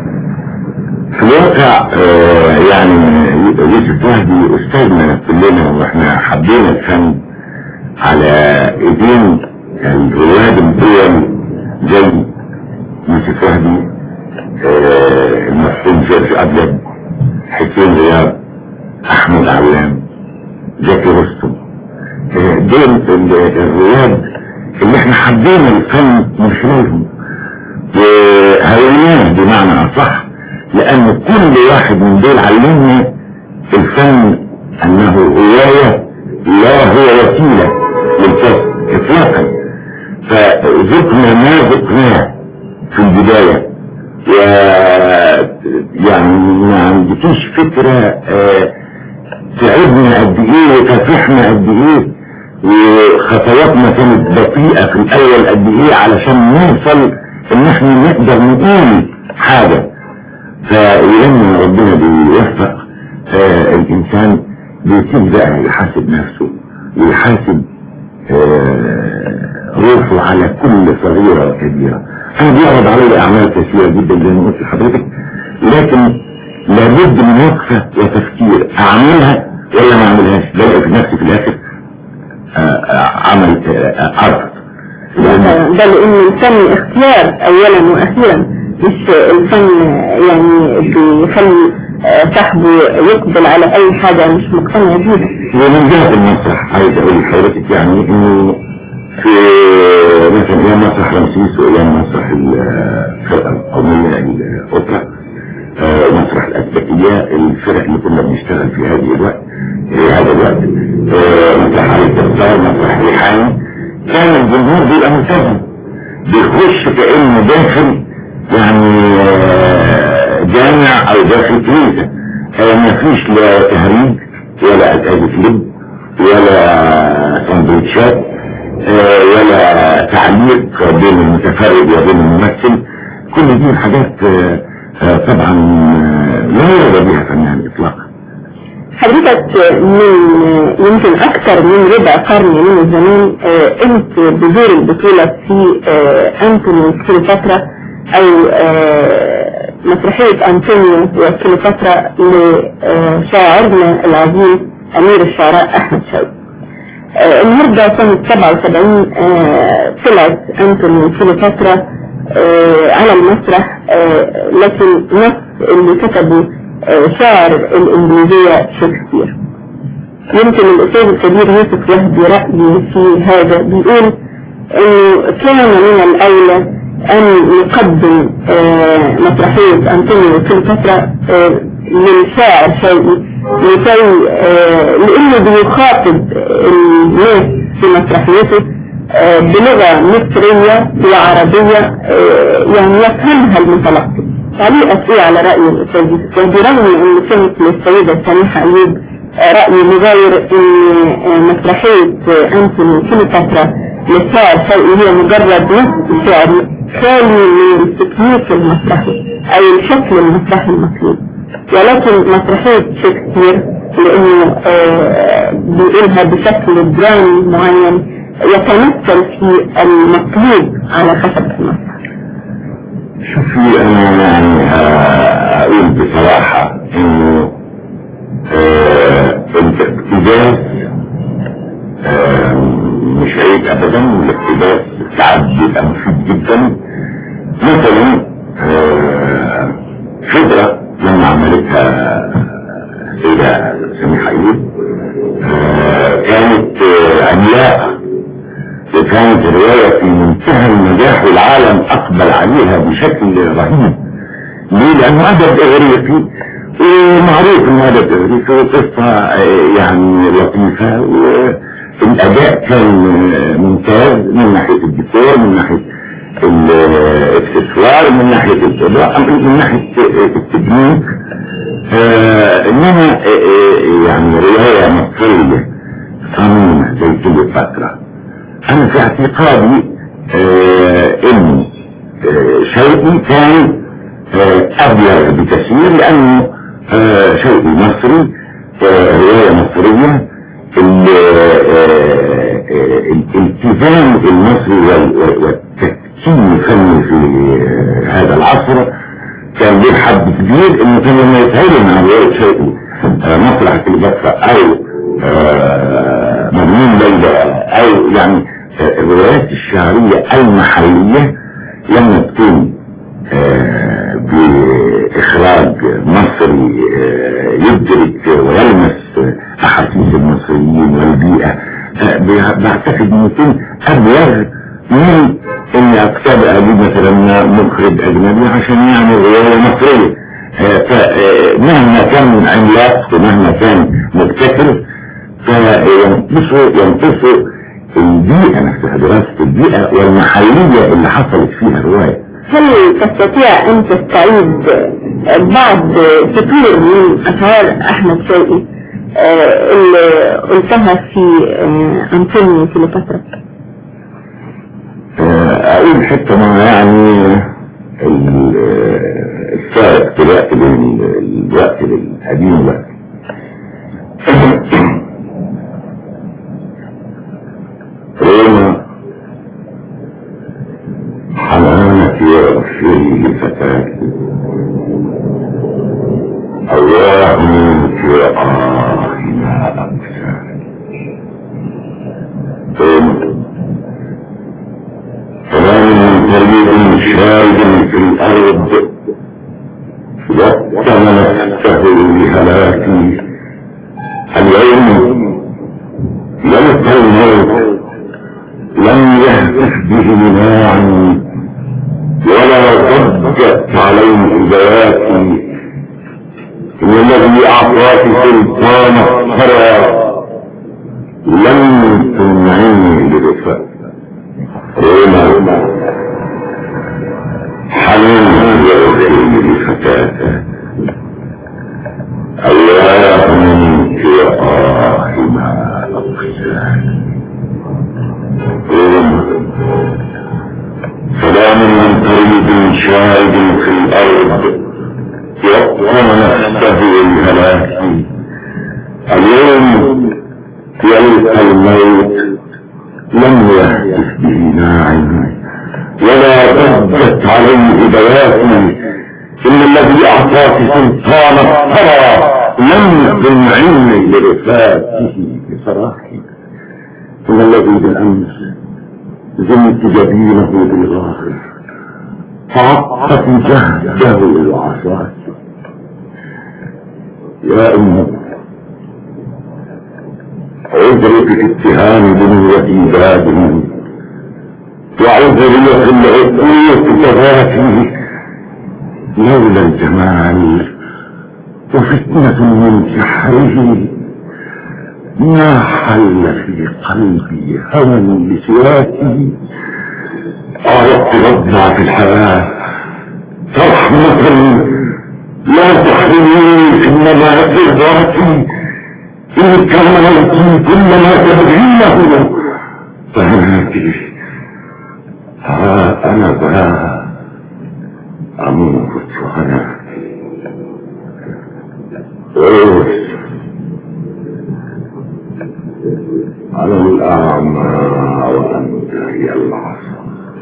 Speaker 5: في الواقع آه يعني يوسف وهبي أستاذنا كلنا، وإحنا حبينا الفن على إيدين الرواد الدول زي يوسف وهبي، آه المرحوم جورج أبيض، حسين رياض، أحمد علام، زكي رستم، آه دول الرواد اللي إحنا حبينا الفن من خلالهم وهويناه بمعنى أصح، لأن كل واحد من دول علمنا الفن أنه هواية لا هو وسيلة للكسب إطلاقا. فذقنا ما ذقناه في البداية، ويعني ما عندكيش فكرة اه تعبنا قد ايه وكافحنا قد ايه، وخطواتنا كانت بطيئة في الأول قد ايه علشان نوصل ان احنا نقدر نقول حاجة. فلما ربنا بيوفق آه الانسان بيبدأ يحاسب نفسه ويحاسب آه روحه على كل صغيرة وكبيرة. انا بيعرض علي اعمال كثيرة جدا زي ما قلت لحضرتك، لكن لابد من وقفة وتفكير اعملها ولا ما اعملهاش. بلاقي في نفسي في الاخر عمل ارض.
Speaker 2: ده لان الفن اختيار اولا واخيرا، مش الفن يعني بيخلي صاحبه يقبل على اي حاجة مش مقتنع بيها.
Speaker 5: ومن جهة المسرح عايز اقول لحضرتك يعني انه في مثلا ايام مسرح رمسيس وايام مسرح الفرقة القومية الاوبرا، مسرح الأسبكية، الفرق اللي كنا بنشتغل في هذه الوقت في هذا الوقت، مسرح علي الدكتور، مسرح ريحاني، كان الجمهور بيبقى ملتزم بيخش كأنه داخل يعني جامع او داخل كنيسة. ما فيش لا تهريج ولا أداة لب ولا سندوتشات ولا تعليق بين المتفرج وبين الممثل. كل دي حاجات طبعا لا يرضى بها فنان اطلاقا.
Speaker 2: حضرتك من يمكن اكثر من ربع قرن من الزمان قمت بدور البطولة في انتونيو كليوباترا او مسرحية انتونيو وكليوباترا لشاعرنا العظيم امير الشعراء احمد شوقي. النهارده سنة سبعة وسبعين طلعت انتونيو كليوباترا على المسرح، لكن نص اللي كتبه شاعر الانجليزية شكسبير. يمكن الاستاذ الكبير يوسف وهبي رأيه في هذا، بيقول انه كان من الاولى ان نقدم مسرحية انتونيو كليوباترا للشاعر شوقي لكي لانه بيخاطب الناس في مسرحيته بلغة مصرية وعربية يعني يفهمها المتلقي. تعليقك ايه على رأي الأستاذ يوسف وهبي رغم ان كانت للسيدة سميحة أيوب رأي مغاير ان مسرحية انتونيو كليوباترا للشاعر شوقي هي مجرد نص شعري خالي من التكنيك المسرحي او الشكل المسرحي المطلوب، ولكن مسرحية شكسبير لانه بيقولها بشكل درامي معين يتمثل في المطلوب على خشبة المسرح.
Speaker 5: شوفي انا يعني اقول بصراحة انه الاقتباس مش عيب ابدا، والاقتباس ساعات بيبقى مفيد جدا. مثلا شجرة لما عملتها السيدة سميحة أيوب كانت عملاقة، وكانت الرواية في منتهى النجاح والعالم أقبل عليها بشكل رهيب. ليه؟ لأنه أدب إغريقي ومعروف إنه أدب إغريقي وقصة يعني لطيفة، والأداء كان ممتاز من ناحية الديكور، من ناحية الاكسسوار، من ناحية الإضاءة، من ناحية التكنيك. إنما يعني رواية مصرية صميمة زي كليوباترا، انا في اعتقادي آه ان آه شوقي كان آه ابلغ بكثير، لانه آه شوقي مصري، آه رواية مصرية. الالتزام المصري والتفكير الفني في آه هذا العصر كان له حد كبير، انه كان لما يتعلم عن رواية شوقي آه مسرح كليوباترا او آه مجنون ليلى او يعني الروايات الشعرية المحلية لما تكون آه بإخراج مصري آه يدرك ويلمس أحاسيس المصريين والبيئة، آه بعتقد أن يكون أبلغ من أن أكتب أجيب مثلا مخرج أجنبي عشان يعمل رواية مصرية. آه فمهما كان عملاق ومهما كان مبتكر فينقصوا ينقصوا البيئة نفسها، دراسة البيئة والمحلية اللي حصلت فيها الرواية.
Speaker 2: هل تستطيع ان تستعيد بعض سطور من اشعار احمد شوقي اللي قلتها في انتونيو كليوباترا؟
Speaker 5: اقول حتى ما يعني الفارق دلوقتي بين الوقت القديم ده روما حنانك يغفري لفتاتي الله منك آه ما أبساني روما فلان من طريق شاهد في الأرض وقتنا نستهل لهلاكي اليوم يلقى الموت لم يهتف به ناعي ولا ضجت عليه ذواتي إن الذي أعطاك سلطان الثرى لم تمنعني لرفاق روما حنين يغفر لفتاة الله منك وآه ما أقساني روما سلام من طريق شاهد في الأرض يقوم نفسه الهلاك اليوم يلقى الموت لم يهتف به ناعم ولا ضجت عليه بواتي إن الذي أعطاك سلطان الثرى لم تمعني لرفاته بصراحي إن الذي بالأمس زمت جبينه بالغاهر فعقت جهده العصاة يا أمي عذرك في اتهام بنيتي بابي وعذري في العقوق تباتي لولا الجمال وفتنة من سحره ما حل في قلبي هوى لسواتي أردت رضع في الحياة رحمة لا تحرمني إنما ترضاتي إن كان موتي كلما تبغيه فهناتي ها أنا ذا أموت وأنا على الأعمى وأنت هي العصا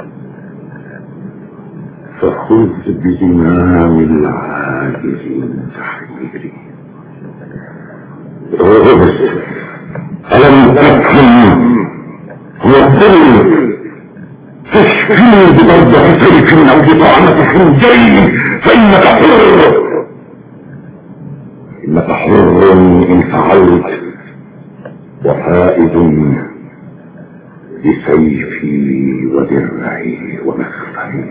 Speaker 5: فخذ بزمام العاجزين تحريري ألم تفهم وقل تشفيني بضربة سيف أو بطعنة خنجر فإنك حر إنك حر إن فعلت وفائز بسيفي ودرعي ومخفري.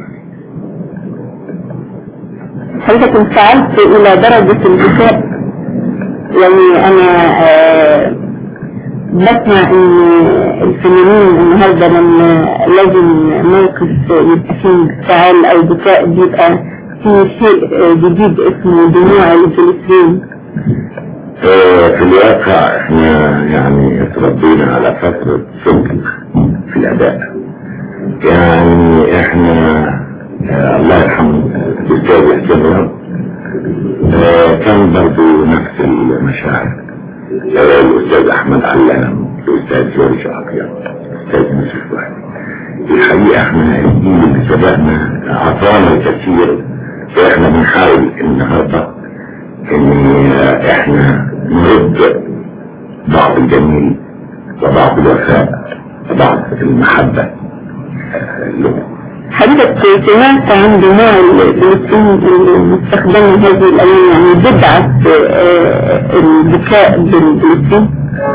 Speaker 2: حضرتك انفعلت إلى درجة البكاء. يعني أنا آه بسمع إن الفنانين النهارده لما لازم موقف يبقى فيه انفعال أو بكاء بيبقى في شيء جديد اسمه دموع الفلسطين.
Speaker 5: في الواقع احنا يعني اتربينا على فترة سكر في الأداء. يعني احنا اه الله يرحمه الأستاذ حسين اه كان برضو نفس المشاعر. اه الأستاذ أحمد علام، الأستاذ جورج عقيل، الأستاذ يوسف وهبي. الحقيقة احنا الجيل اللي سبقنا عطانا الكثير، فاحنا بنحاول النهارده ان احنا نرد بعض الجميل وبعض الوفاء وبعض المحبة له.
Speaker 2: حضرتك سمعت عن دموع الفلسطين المستخدمة هذه الأيام، يعني بدعة البكاء بالفلسطين؟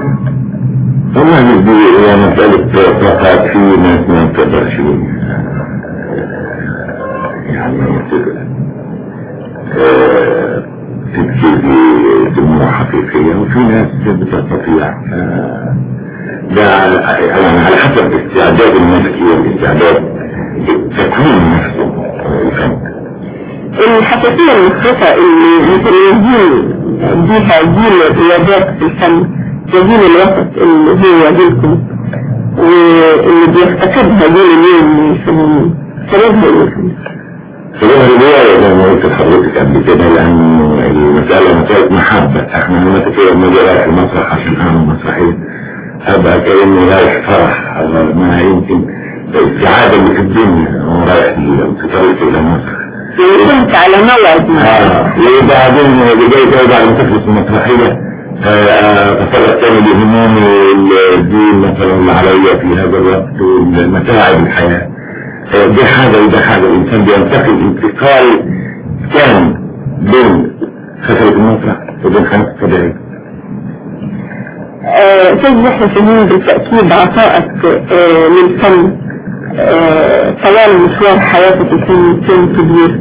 Speaker 5: والله دي هي مسألة فقط في ناس ما تقدرش يعني تبتدي دموع حقيقية، وفي ناس بتستطيع ده يعني على حسب استعداد النفسي والاستعداد التكوين نفسه الفن.
Speaker 2: الحساسية المفرطة اللي متميزين بيها جيل الرياضات في الفن وجيل الوسط اللي هو جيلكم واللي بيفتقدها جيل اليوم من الفنانين، سببها ايه؟
Speaker 5: هي رواية زي ما قلت لحضرتك قبل كده، لأن المسألة مسألة محبة. احنا لما كده لما اجي رايح المسرح عشان اعمل مسرحية ابقى كأني رايح فرح، ما يمكن السعادة اللي في الدنيا هو رايح في طريقي إلى مصر.
Speaker 2: كنت على موعد
Speaker 5: اه وبعدين جاي بعد ما تخلص المسرحية أفرق تاني بهمومي الدين مثلا اللي عليا في هذا الوقت ومتاعب الحياة. دي حاجة وده حاجة، الإنسان بينتقل انتقال كان بين خسرة المسرح وبين خانة الطبيعي.
Speaker 2: أستاذ يحيى شاهين، بالتأكيد عطائك للفن طوال مشوار حياتك كان كان كبير،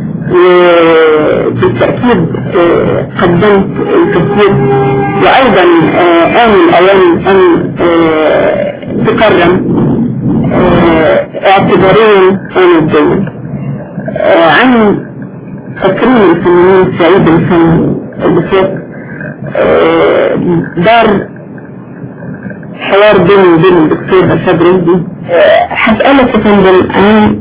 Speaker 2: وبالتأكيد قدمت الكثير، وأيضا آن الأوان أن تكرم اعتباريا عن الدولة عن تكريم الفنانين في عيد الفن اللي فات. دار حوار بيني وبين الدكتور رشاد رشدي. هسألك يا فندم عن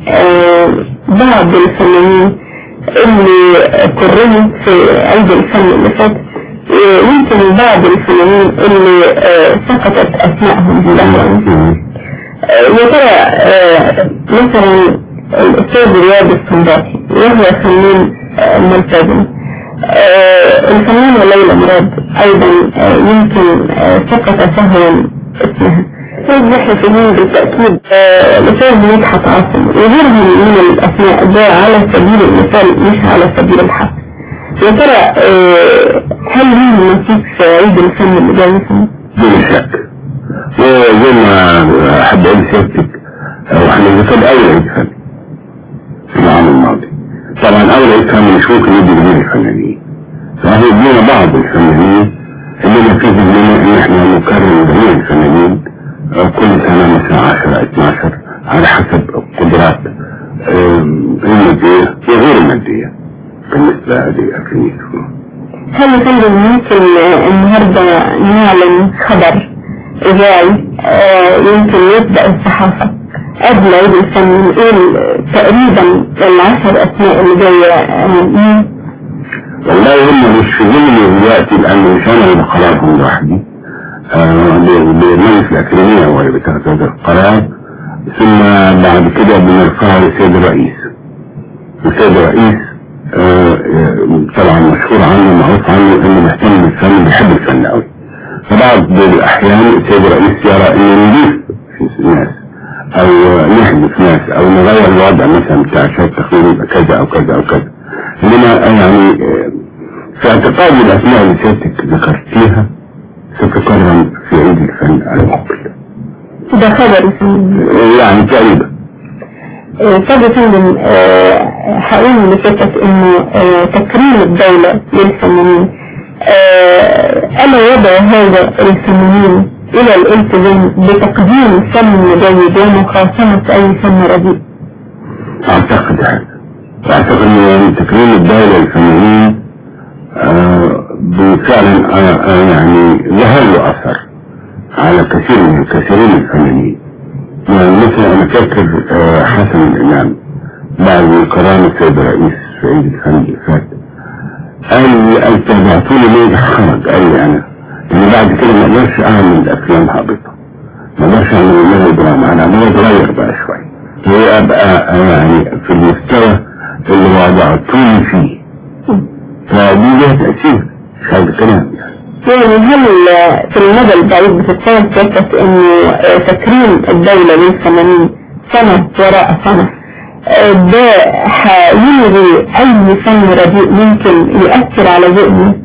Speaker 2: بعض الفنانين اللي كرموا في عيد الفن اللي فات، يمكن بعض الفنانين اللي سقطت أسمائهم بالأمر. يا ترى مثلا الأستاذ رياض السنباطي وهو فنان ملتزم، الفنانة ليلى مراد أيضا يمكن سقط سهوا اسمها. أستاذ يحيى شاهين بالتأكيد الأستاذ مدحت عاصم وغيرهم من الأسماء ده على سبيل المثال مش على سبيل الحق. يا ترى هل لهم نصيب في عيد الفن اللي جاي فيه؟
Speaker 5: بلا شك. وزي ما أحب أقول سيادتك وإحنا بنقول أول عيد فن في العام الماضي. طبعا أول عيد فن مش ممكن يدي جميع الفنانين، فهو يدينا بعض الفنانين اللي نفيد لنا إن إحنا نكرم جميع الفنانين كل سنة مثلا عشرة اتناشر على حسب القدرات المادية وغير المادية بالنسبة هذه أكيد.
Speaker 2: هل يا فندم ممكن النهاردة نعلن خبر إذاعي يمكن يبدأ الصحافة قبل عيد الفن نقول تقريبا العشر أسماء اللي جاية مين؟
Speaker 5: والله هم مش في ذهني دلوقتي لأن مش أنا اللي بقرارهم لوحدي، برنامج الأكاديمية هو اللي بتاخد هذا القرار، ثم بعد كده بنرفعه للسيد الرئيس. والسيد الرئيس طبعا مشهور عنه معروف عنه إنه بيهتم بالفن، بيحب الفن أوي. فبعض الأحيان السيد الرئيس يرى إنه نضيف في ناس أو نحذف ناس أو نغير الوضع مثلا بتاع شهر التخويل يبقى كذا أو كذا أو كذا. إنما يعني في اعتقاد الأسماء اللي سيادتك ذكرتيها ستكرم في عيد الفن المقبل.
Speaker 2: ده خبر
Speaker 5: يعني تقريبا.
Speaker 2: طب يا فندم هقول لسيادتك إنه تكريم الدولة للفنانين ألا يدعو هذا الفنانين إلى الالتزام بتقديم فن جيد ومقاسمة أي فن رديء؟
Speaker 5: أعتقد هذا، أعتقد أن تكريم الدولة للفنانين بالفعل يعني له له أثر على كثير من كثيرين من الفنانين. يعني مثلا أنا فاكر حسن الإمام بعد كرامة السيد الرئيس في عيد الفن اللي فات قال قال تبعتوني ليه خرج، قال لي أنا إن بعد كده ما اقدرش أعمل أفلام هابطة، ما اقدرش أعمل منها دراما، أنا عمال أتغير بقى شوية وأبقى يعني في المستوى اللي وضعتوني فيه. فدي لها تأثير مش هذا الكلام يعني.
Speaker 2: يعني هل في المدى البعيد بتتصور فكرة إنه تكريم الدولة للفنانين سنة وراء سنة ده هيلغي أي فن رديء ممكن يؤثر على ذهنه؟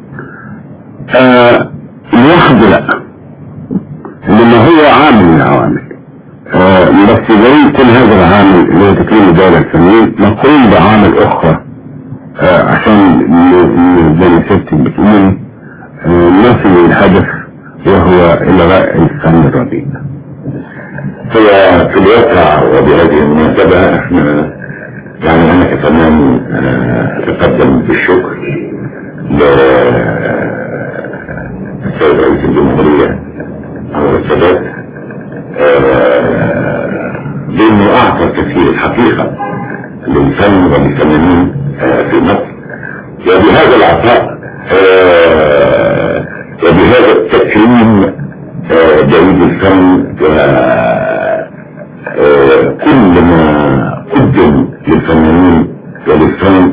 Speaker 5: آه لوحده لا، لما هو عامل من العوامل. آه بس زي كل هذا العامل اللي هو تكريم الدولة للفنانين نقوم بعامل أخرى آه عشان زي ما سيادتك بتقول آه نصل للهدف وهو إلغاء الفن الرديء.
Speaker 1: هي في الواقع وبهذه المناسبة احنا يعني انا كفنان اتقدم بالشكر للسيد رئيس الجمهورية عمر السادات لانه اعطى كثير الحقيقة
Speaker 5: للفن وللفنانين في مصر، وبهذا العطاء وبهذا التكريم جيد الفن وكل ما قدم للفنانين وللفن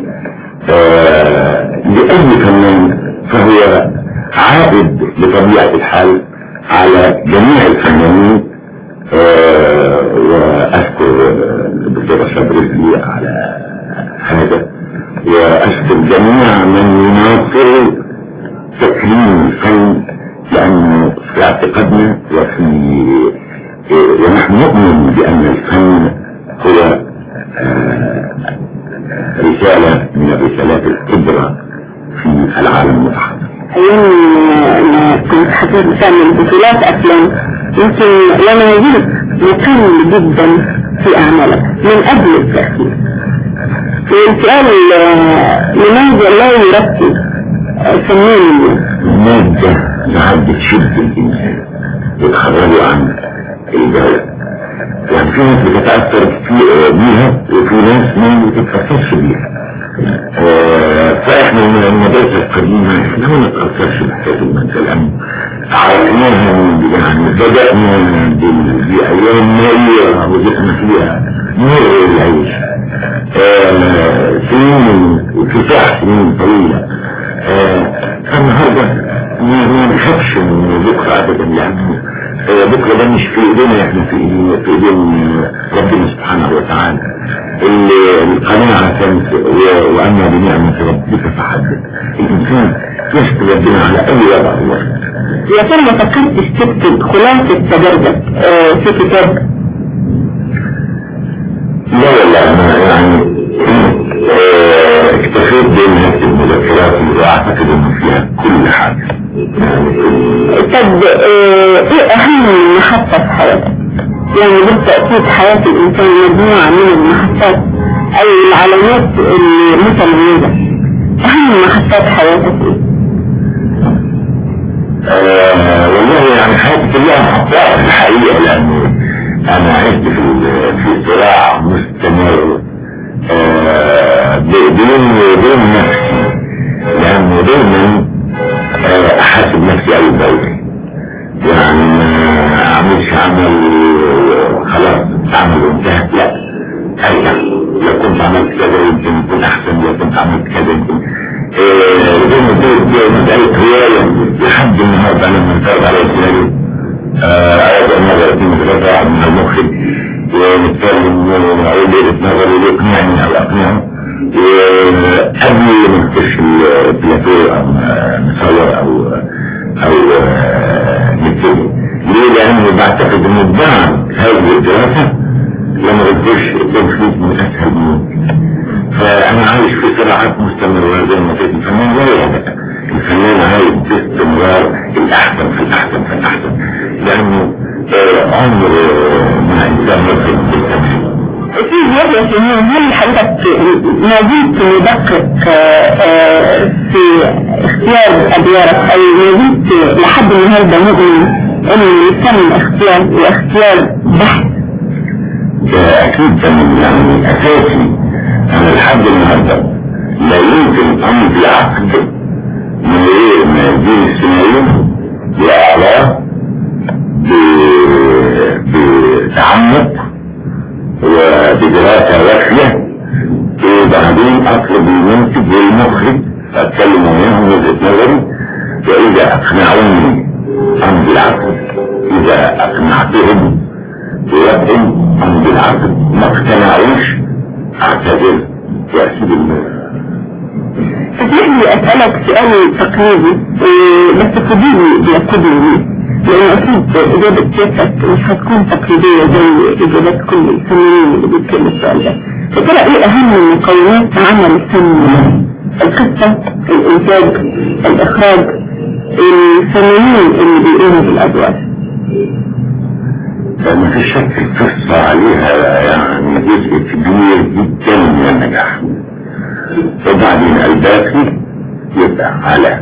Speaker 5: لأي فنان فهو عائد بطبيعة الحال على جميع الفنانين. وأشكر الدكتور شبرزلي على هذا، وأشكر جميع من يناصر تكريم الفن، لأنه في اعتقادنا وفي ونحن نؤمن بأن الفن هو رسالة من الرسالات الكبرى في العالم المتحضر.
Speaker 2: أيام أنا كنت حضرت بتعمل بطولات أفلام، يمكن لما يجيب مكمل جدا في أعمالك من أجل التأثير. السؤال لماذا لا يركز الفنان
Speaker 5: المادة ساعات بتشد الإنسان وتخرجه عن الجهل، يعني في ناس بتتأثر بيها وفي ناس ما بتتأثرش بيها. فاحنا من المدارس القديمة احنا ما نتأثرش بحكاية المادة، لأن عرفناها يعني بدأنا بأيام نائية وجدنا فيها نور العيش سنين وكفاح سنين طويلة. فالنهاردة ما نخافش من بكرة أبدا، لأنه بكرة ده مش في ايدينا، احنا في ايدين في ايدين ربنا سبحانه وتعالى. القناعة كانت وأما بنعمة ربك فحدث. الإنسان يشكر ربنا على أي وضع هو.
Speaker 2: يا ترى ما فكرتش تكتب خلاصة تجربتك في كتاب؟
Speaker 5: لا والله أنا يعني اكتفيت بين هذه المذكرات اللي أعتقد إنه فيها كل حاجة.
Speaker 2: طب ايه أهم محطة في حياتك؟ يعني بالتأكيد حياة الإنسان مجموعة من المحطات أو العلامات المتميزة. أهم محطات حياتك ايه؟
Speaker 5: آه والله يعني حياتي كلها محطات الحقيقة، لأنه أنا عشت في في صراع مستمر آه بين بين نفسي، لأنه دايما آه أحاسب نفسي أول بأول، يعني ما أعملش عمل خلاص عمل وانتهت، لا أرجع لو كنت عملت كذا يمكن يكون أحسن، لو كنت عملت كذا يمكن زي ما قلت مسألة هواية لحد النهارده لما نتفرج على السيناريو أعيد النظر في مثلاثة واحد من المخرج ونتكلم وأقول لي نظر ويقنعني أو أقنعه قبل ما نخش البلاتو أو نصور أو أو نبتدي. ليه؟ لأنه بعتقد إن بعد هذه الدراسة لما بدوش التنفيذ من أسهل ممكن. فأنا عايش في صراعات مستمرة زي ما قلت. الفنان لا يهدأ، الفنان عايز باستمرار الأحسن في الأحسن في الأحسن، لأنه عمر ما إنسان يصل بالتمام.
Speaker 2: في يحيى سنين، هل حضرتك ما زلت مدقق في اختيار أدوارك أو ما زلت لحد النهارده مؤمن إن الفن اختيار واختيار بحث؟
Speaker 5: ده أكيد ده يعني أساسي. أنا لحد النهارده لا يمكن أمضي عقد من غير ما يجيني السيناريو بأعلاه بتعمق وبدراسة وافية، وبعدين أطلب المنتج والمخرج أتكلم معاهم وجهة نظري، وإذا أقنعوني أمضي العقد، إذا أقنعتهم بوضعهم أمضي العقد، ما اقتنعوش أعتذر وأسيب الموضوع.
Speaker 2: تسمحني أسألك سؤال تقليدي بس تفضيلي بيقودني، لأن أكيد إجابة سيادتك مش هتكون تقليدية زي إجابات كل الفنانين اللي بيتكلموا السؤال ده. فترى إيه أهم مكونات عمل الفن؟ القصة، الإنتاج، الإخراج، الفنانين اللي بيقوموا بالأدوار.
Speaker 5: ما فيش شك القصة عليها يعني جزء كبير جدا من النجاح، وبعدين الباقي يبقى على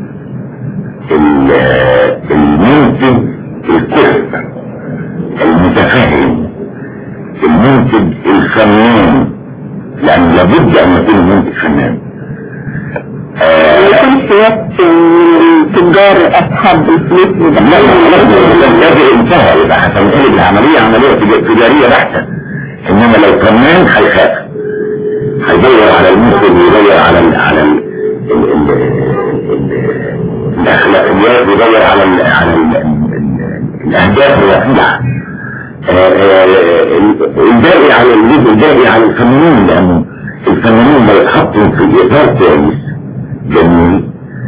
Speaker 5: المنتج الكفء المتفاهم، المنتج الفنان يعني لابد ان يكون المنتج فنان.
Speaker 2: يكون سياسة تجار أصحاب الفلوس.
Speaker 5: لا لا انتهى، يبقى هتنقلب العملية عملية تجارية بحتة. انما لو فنان هيخاف، هيدور على المنتج ويدور على ال على ال الاخلاقيات ويدور على ال على الاهداف الرفيعة. الباقي على الجزء الباقي على الفنانين، لانه الفنانين بيتحطوا في اطار كويس جميل،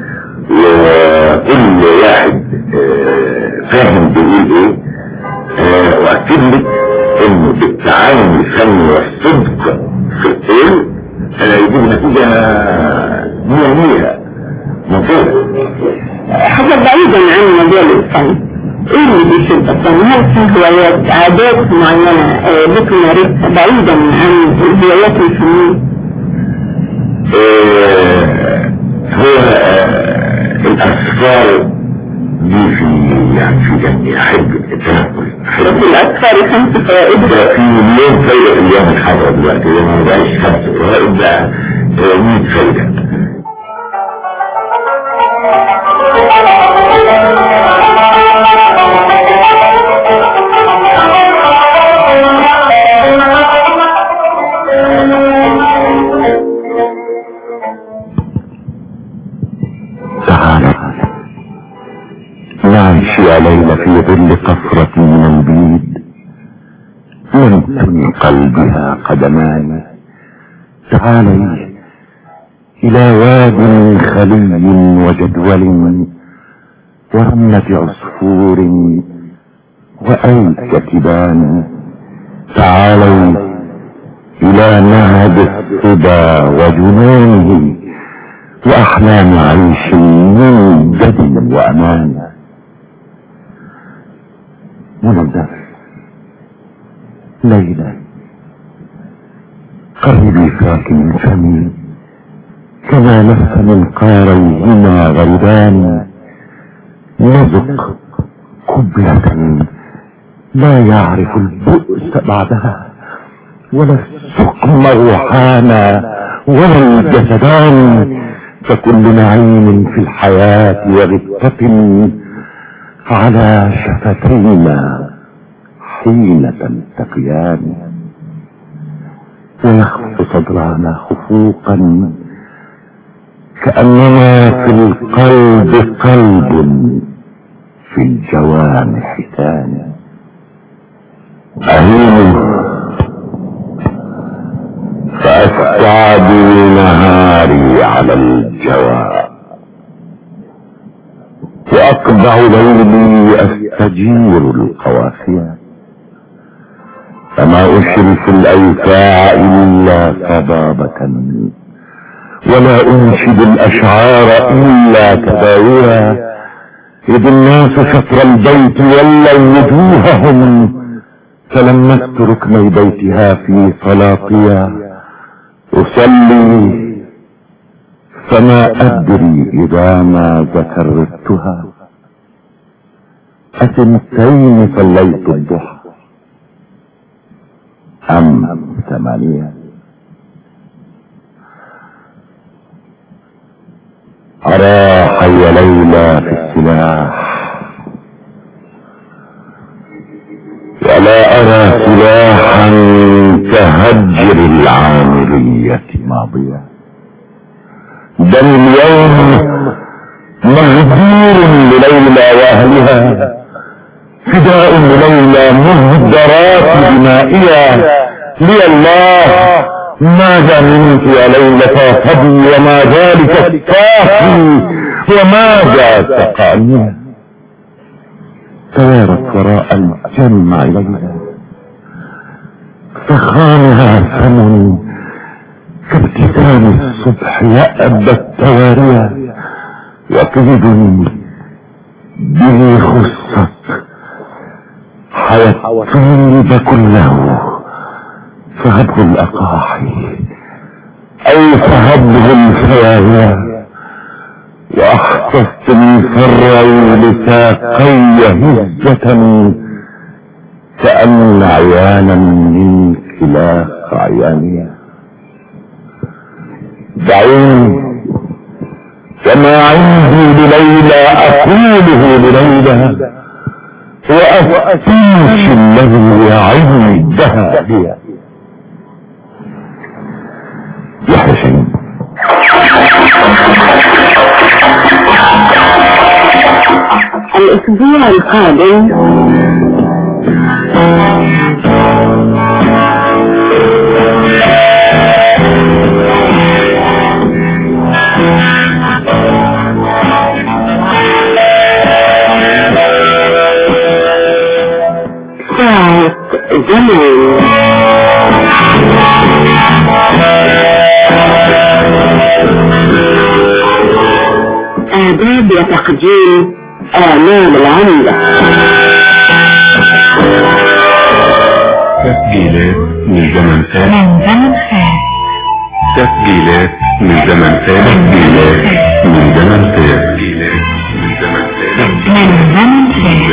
Speaker 5: وكل واحد فاهم بيقول ايه. واكد لك انه بالتعاون الفني والصدق في القول يجيب نتيجة مية مية ممتازة.
Speaker 2: حاجة بعيدا عن مجال الفن، ايه اللي بيشد الفن؟ هل في هوايات عادات معينة بتمارسها بعيدا عن الهوايات الفنية؟
Speaker 5: هو الأسفار دي في يعني في جنبي أحب التنقل، أحب
Speaker 2: الأسفار خمس فوائد.
Speaker 5: في مليون فايدة في اليوم الحاضر دلوقتي، لما مبقاش خمس فوائد بقى مية فايدة. نعيش يا ليلى في ظل قصرة من البيد لم تنقل بها قدمان. تعالي إلى واد خلي وجدول ورملة عصفور وأيك تبان. تعالي إلى نهب الصبا وجنونه وأحلام عيش من جد وأمان. منظر ليلى قربي فاك من فمي كما لف من قاريهما غربان. نزق قبلة لا يعرف البؤس بعدها ولا السقم روحانا ولا الجسدان. فكل نعيم في الحياة وغبطة على شفتينا حين تلتقيان. ويخف صدرنا خفوقا كأننا في القلب قلب في الجوانح ثاني. أهين فأستعدي نهاري على الجواب وأقبع ليلي أستجير القوافية. فما أشرف الأيفاع إلا صبابة ولا أنشد الأشعار إلا تداويا. إذ الناس شطر البيت ولوا وجوههم فلم نترك من بيتها في صلاطيا. أصلي فما أدري إذا ما ذكرتها أثنتين صليت الضحى أم ثمانية. أرى حي ليلى في السلاح ولا أرى سلاحا كهجر العامرية ماضية. بل اليوم مهجور لليلى واهلها فداء لليلى مهدرات دمائها. لي الله ماذا منك يا ليلى فضي وما ذلك الطافي وماذا تقعني. توارت وراء الجمع ليلى فخانها ثمن كابتسام الصبح يأبى التوارية. وكذب به خصت حيا الطيب كله فهبه الأقاحي أو فهبه الفواهية. وأحسست من فرعي لساقي هزة كأن عيانا من كلاق عيانية.
Speaker 6: دعوني وما عندي بليلى أقوله بليلى وأفتيش الذي يعظني الدهى بها. يا حسين
Speaker 2: الأسبوع القادم ساعة زمان. آداب وتقديم آمال العمدة.
Speaker 1: تسجيلات من زمن فات.
Speaker 2: من زمن فات.
Speaker 1: تسجيلات من زمن فات. تسجيلات من زمن فات. تسجيلات من زمن فات.
Speaker 2: من زمن فات.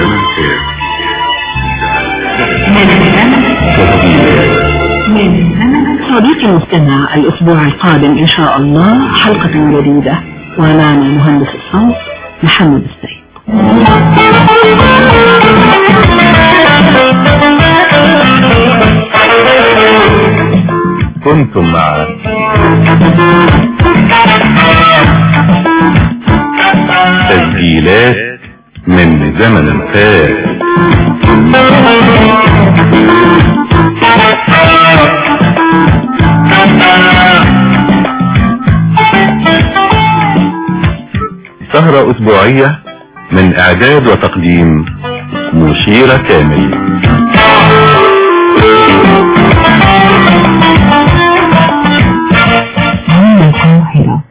Speaker 2: من زمن صديقي المستمع، الأسبوع القادم إن شاء الله حلقة جديدة ومعنا مهندس الصوت محمد السيد.
Speaker 1: كنتم مع تسجيلات من زمن فات. سهرة أسبوعية من إعداد وتقديم مشيرة كامل.